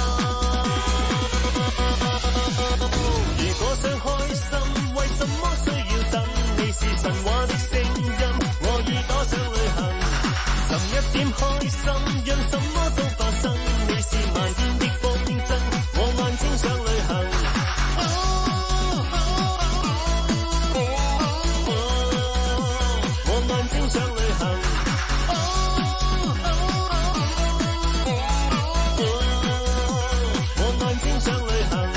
如果想開心，為什麼需要等？你是神話的聲音，我耳朵想旅行。尋一點開心，讓什麼都發生。你是漫天的風箏，我眼睛想旅行。哦哦哦哦哦、我眼睛想旅行。哦哦哦哦、我眼睛想旅行。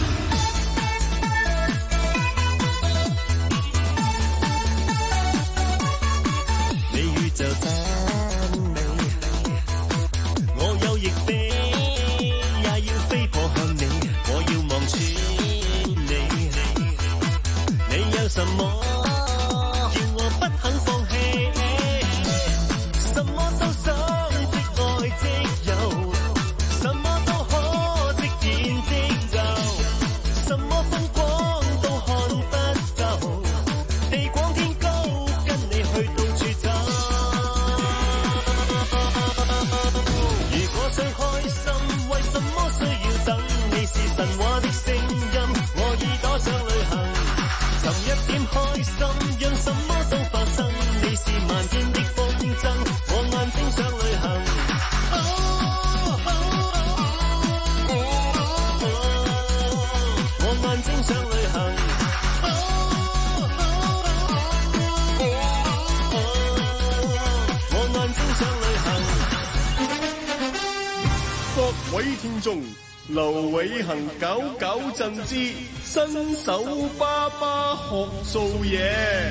你宇宙真美，我有翼飛，也要飛過向你，我要望穿你。你有什麼叫我不肯放棄？什麼都想即愛即有，什麼都可即演即就，什麼風光都看不夠，地廣天高，跟你去到處走。如果想開心，為什麼需要等？你是神話的聲音，我耳朵想旅行。尋一點開心，讓什麼都發生。你是漫天的風箏，我眼睛想旅行。哦哦哦哦、我眼睛想旅行。哦哦哦哦、我眼睛想旅行。 各位聽眾，劉偉恒搞搞震之新手爸爸學做嘢。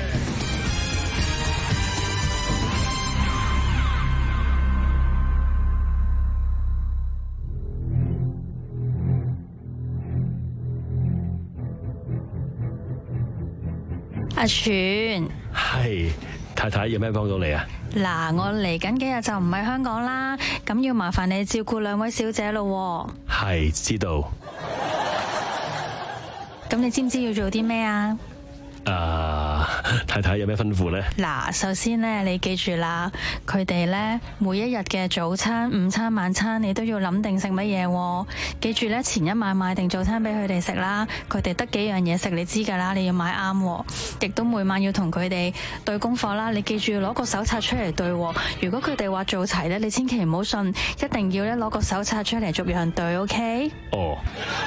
阿全， 係太太，有咩幫到你啊？ 嗱，我嚟緊幾日就唔喺香港啦，咁要麻煩你照顧兩位小姐咯。 係，知道。 咁你知唔知要做啲咩啊？ 誒，睇太太有咩吩咐呢？ 嗱，首先咧，你記住啦，佢哋咧每一日嘅早餐、午餐、晚餐，你都要諗定食乜嘢喎。記住咧，前一晚買定早餐俾佢哋食啦。佢哋得幾樣嘢食，你知㗎啦，你要買啱喎。亦都每晚要同佢哋對功課啦。你記住攞個手冊出嚟對喎。如果佢哋話做齊咧，你千祈唔好信，一定要咧攞個手冊出嚟逐樣對 ，OK？ 哦。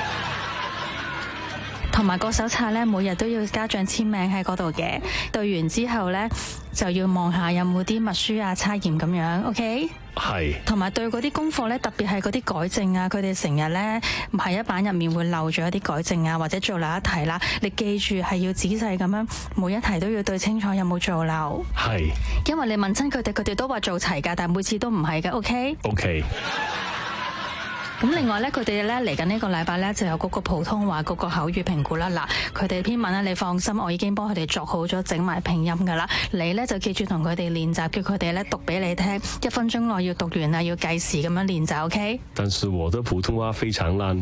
同埋個手冊咧，每日都要家長簽名喺嗰度嘅。對完之後咧，就要望下有冇啲默書啊、測驗咁樣 ，OK？ 係。 同埋對嗰啲功課咧，特別係嗰啲改正啊，佢哋成日咧喺一版入面會漏咗一啲改正啊，或者做漏一題啦。你記住係要仔細咁樣，每一題都要對清楚有冇做漏。 係。 因為你問親佢哋，佢哋都話做齊㗎，但係每次都唔係嘅 ，OK？OK。咁另外咧，佢哋咧嚟緊呢個禮拜咧就有嗰個普通話嗰個口語評估啦。嗱，佢哋篇文咧，你放心，我已經幫佢哋作好咗，整埋拼音噶啦。你咧就記住同佢哋練習，叫佢哋咧讀俾你聽，一分鐘內要讀完啊，要計時咁樣練習 ，OK？ 但是我的普通話非常爛。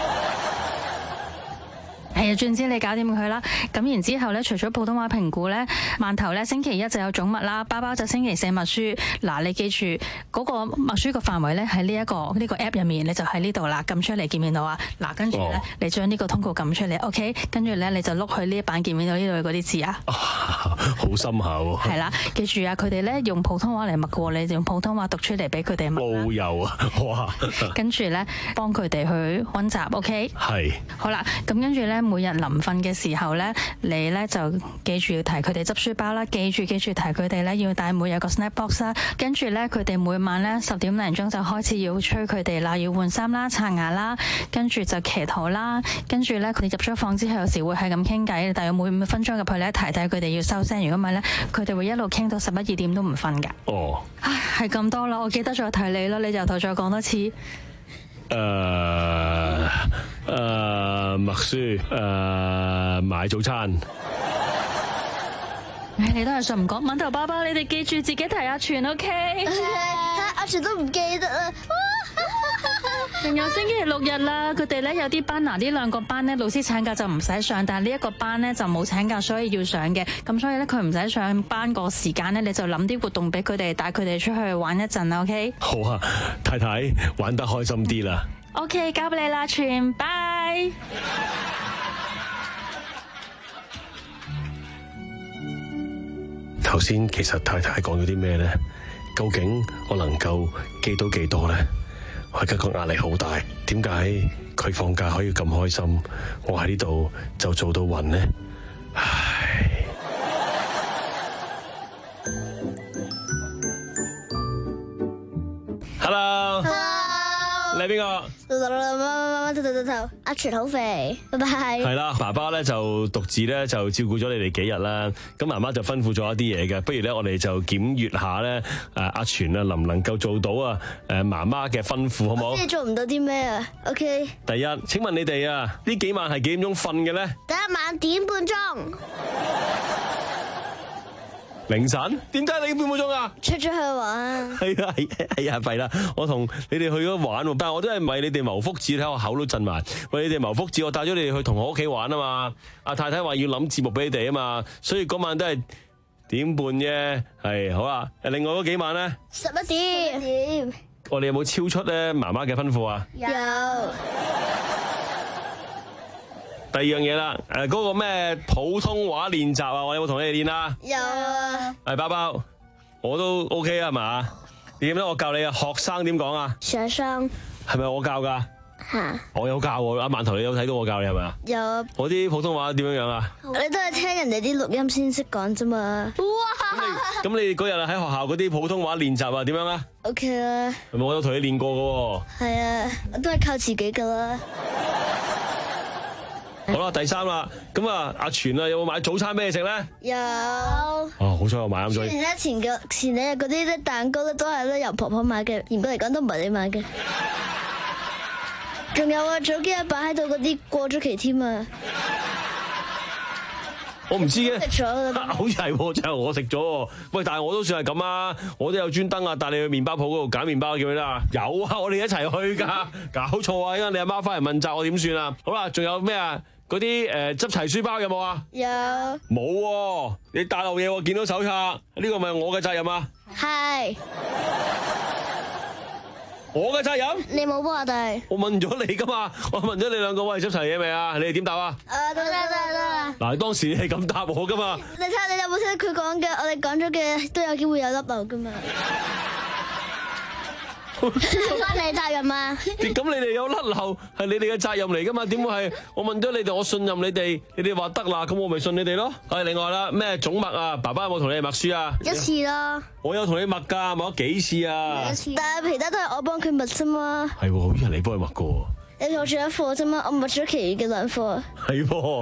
係啊，總之你搞掂佢啦。咁然之後咧，除咗普通話評估咧，饅頭咧星期一就有總默啦，包包就星期四默書。嗱，你記住嗰個默書個範圍咧喺呢一個呢個 app 入面，你就喺呢度啦，撳出嚟見唔見到啊？嗱，跟住咧你將呢個通告撳出嚟 ，OK？ 跟住咧你就碌去呢一版見唔見到呢度嗰啲字啊？ 好深厚。 係啦，記住啊，佢哋咧用普通話嚟默嘅，你用普通話讀出嚟俾佢哋默。 冇有啊！哇！ 跟住咧幫佢哋去溫習 ，OK？ 係。 好啦，咁跟住咧。每日臨瞓嘅時候咧，你咧就記住要提佢哋執書包啦，記住記住提佢哋咧要帶每日個 snack box 啦，跟住咧佢哋每晚咧十點零鐘就開始要催佢哋啦，要換衫啦、刷牙啦，跟住就祈禱啦，跟住咧佢哋入咗房之後有時會係咁傾偈，但係每五分鐘入去咧提提佢哋要收聲，如果唔係咧佢哋會一路傾到十一二點都唔瞓㗎。 哦， 唉，係咁多啦，我記得再提你啦，你由頭再講多次。 誒誒默書誒買早餐。 唉，你都係信唔講，饅頭爸爸，你哋記住自己提阿全 ，OK？ 阿全都唔記得啦。 仲有星期六日啦，佢哋咧有啲班，嗱呢兩個班咧老師請假就唔使上，但係呢一個班咧就冇請假，所以要上嘅。咁所以咧佢唔使上班個時間咧，你就諗啲活動俾佢哋，帶佢哋出去玩一陣啦 ，OK？ 好啊，太太玩得開心啲啦。 OK， 交俾你啦，全，拜。 頭先其實太太講咗啲咩咧？究竟我能夠記到幾多咧？我而家個壓力好大，點解佢放假可以咁開心，我喺呢度就做到暈呢？唉。Hello。你係邊個？ 阿全好肥，拜拜。 係啦，爸爸咧就獨自咧就照顧咗你哋幾日啦。咁媽媽就吩咐咗一啲嘢嘅，不如咧我哋就檢閱下咧誒阿全啊能唔能夠做到啊誒媽媽嘅吩咐好唔好？ 即係做唔到啲咩啊 ？OK。 第一，請問你哋啊呢幾晚係幾點鐘瞓嘅咧？ 第一晚點半鐘。 凌晨？點解你半個鐘啊？ 出咗去玩。 係啊係係啊，弊啦！我同你哋去咗玩喎，但係我都係為你哋謀福祉，睇我口都震埋。為你哋謀福祉，我帶咗你哋去同學屋企玩啊嘛。阿太太話要諗節目俾你哋啊嘛，所以嗰晚都係點半啫。係好啊！另外嗰幾晚咧？ 十一點。點？ 我哋有冇超出咧媽媽嘅吩咐啊？ 有。 第二樣嘢啦，誒、那、嗰個咩普通話練習啊，我有冇同你哋練啊？ 有啊。 係包包，我都 OK 啊，係嘛？點咧？我教你啊，學生點講啊？ 學生。係咪我教噶？ 吓。 我有教喎，阿饅頭你有睇到我教你係咪啊？ 有。 我啲普通話點樣樣啊？ 你都係聽人哋啲錄音先識講啫嘛。哇！ 咁你嗰日喺學校嗰啲普通話練習啊，點樣啊 ？OK 啦。 係咪我有同你練過噶？係啊，我都係靠自己噶啦。 好啦，第三啦，咁啊，阿全啊，有冇買早餐俾你食咧？ 有。 哦，好彩我買啱咗。 前一前嘅前兩日嗰啲咧蛋糕咧都係咧由婆婆買嘅，嚴格嚟講都唔係你買嘅。仲有啊，早幾日擺喺度嗰啲過咗期添啊！ 我唔知嘅， 食咗好似係，就係我食咗。喂，但係我都算係咁啊，我都有專登啊，帶你去麵包鋪嗰度揀麵包，記唔記得啊？有啊，我哋一齊去噶，搞錯啊！依家你阿媽翻嚟問責，我點算啊？好啦，仲有咩啊？ 嗰啲誒執齊書包有冇啊？ 有。 冇喎，你帶漏嘢喎，見到手冊，呢個咪我嘅責任啊？ 係。 我嘅責任？ 你冇幫我哋。 我問咗你噶嘛，我問咗你兩個，喂，執齊嘢未啊？你哋點答啊？ 誒，得得得得。 嗱，當時你係咁答我噶嘛？ 你睇下你有冇聽佢講嘅？我哋講咗嘅都有機會有甩漏噶嘛。關你責任啊！ 咁你哋有甩漏係你哋嘅責任嚟噶嘛？點會係我問咗你哋，我信任你哋，你哋話得啦，咁我咪信你哋咯。係另外啦，咩總默啊？爸爸有冇同你哋默書啊？ 一次咯。 我有同你默噶，默咗幾次啊？ 一次。但係其他都係我幫佢默啫嘛。 係喎，依家你幫佢默過。 你同我住一課啫嘛，我默咗其餘嘅兩課。 係喎。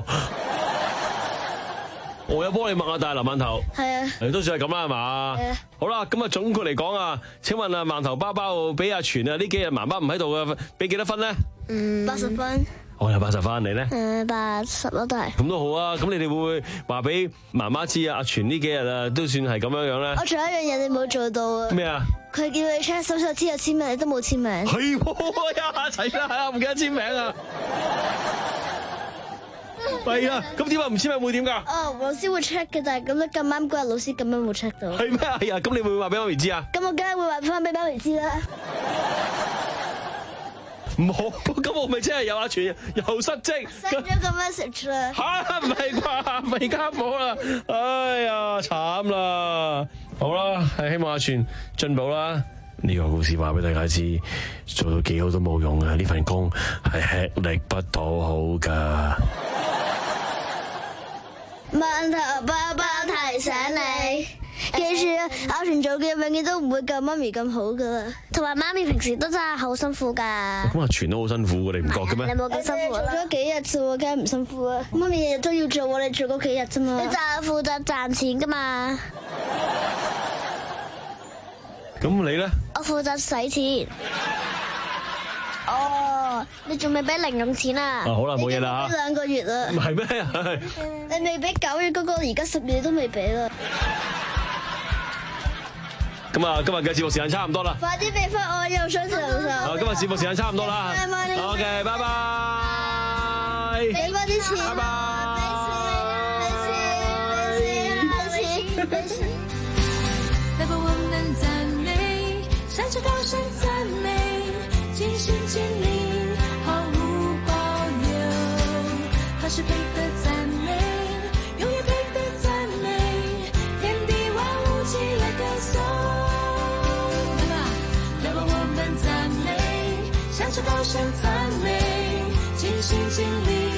我有幫你默啊，但係林饅頭係啊， 誒都算係咁啦，係嘛？ 係啊。 好啦，咁啊總括嚟講啊，請問啊饅頭包包俾阿全啊呢幾日媽媽唔喺度嘅，俾幾多分咧？ 嗯，八十分。 我有八十分，你咧？ 誒，八十咯都係。 咁都好啊，咁你哋會唔會話俾媽媽知啊？阿全呢幾日啊都算係咁樣樣咧？ 我仲有一樣嘢你冇做到啊！ 咩啊？ 佢叫你 check 手冊之後簽名，你都冇簽名。 係喎呀，齊啦，唔記得簽名啊！係啊，咁點解唔簽名會點㗎？ 哦，老師會 check 嘅，但係咁咧咁啱嗰日老師咁樣冇 check 到。 係咩？係啊，咁你會唔會話俾媽咪知啊？ 咁我梗係會話翻俾媽咪知啦。 唔好，咁我咪真係有阿全又失職。 send 咗個 message 啦。 嚇，唔係啩？未家伙啦！哎呀，慘啦！好啦，係希望阿全進步啦。呢個故事話俾大家知，做到幾好都冇用嘅，呢份工係吃力不討好㗎。 饅頭包包提醒你，記住啊，阿全做嘅永遠都唔會夠媽咪咁好噶啦。同埋媽咪平時都真係好辛苦噶。 咁阿全都好辛苦嘅，你唔覺嘅咩？ 你冇咁辛苦啦。做咗幾日啫，梗係唔辛苦啊。媽咪日日都要做喎，你做嗰幾日啫嘛。你就係負責賺錢噶嘛。 咁你咧？ 我負責使錢。哦，你仲未俾零用錢啊？ 啊，好啦，冇嘢啦嚇。 兩個月啦。 唔係咩？ 你未俾九月嗰個，而家十月都未俾啦。 咁啊，今日嘅節目時間差唔多啦。 快啲俾翻我，又想長壽。 啊，今日節目時間差唔多啦。OK，拜拜。 俾翻啲錢。 拜拜。 俾錢，俾錢，俾錢。 來吧，我們讚美，向着高聲讚美，盡心盡力，毫無保留。他是配得讚美，永遠配得讚美，天地萬物齊來歌頌。來吧，來吧，我們讚美，向着高聲讚美，盡心盡力。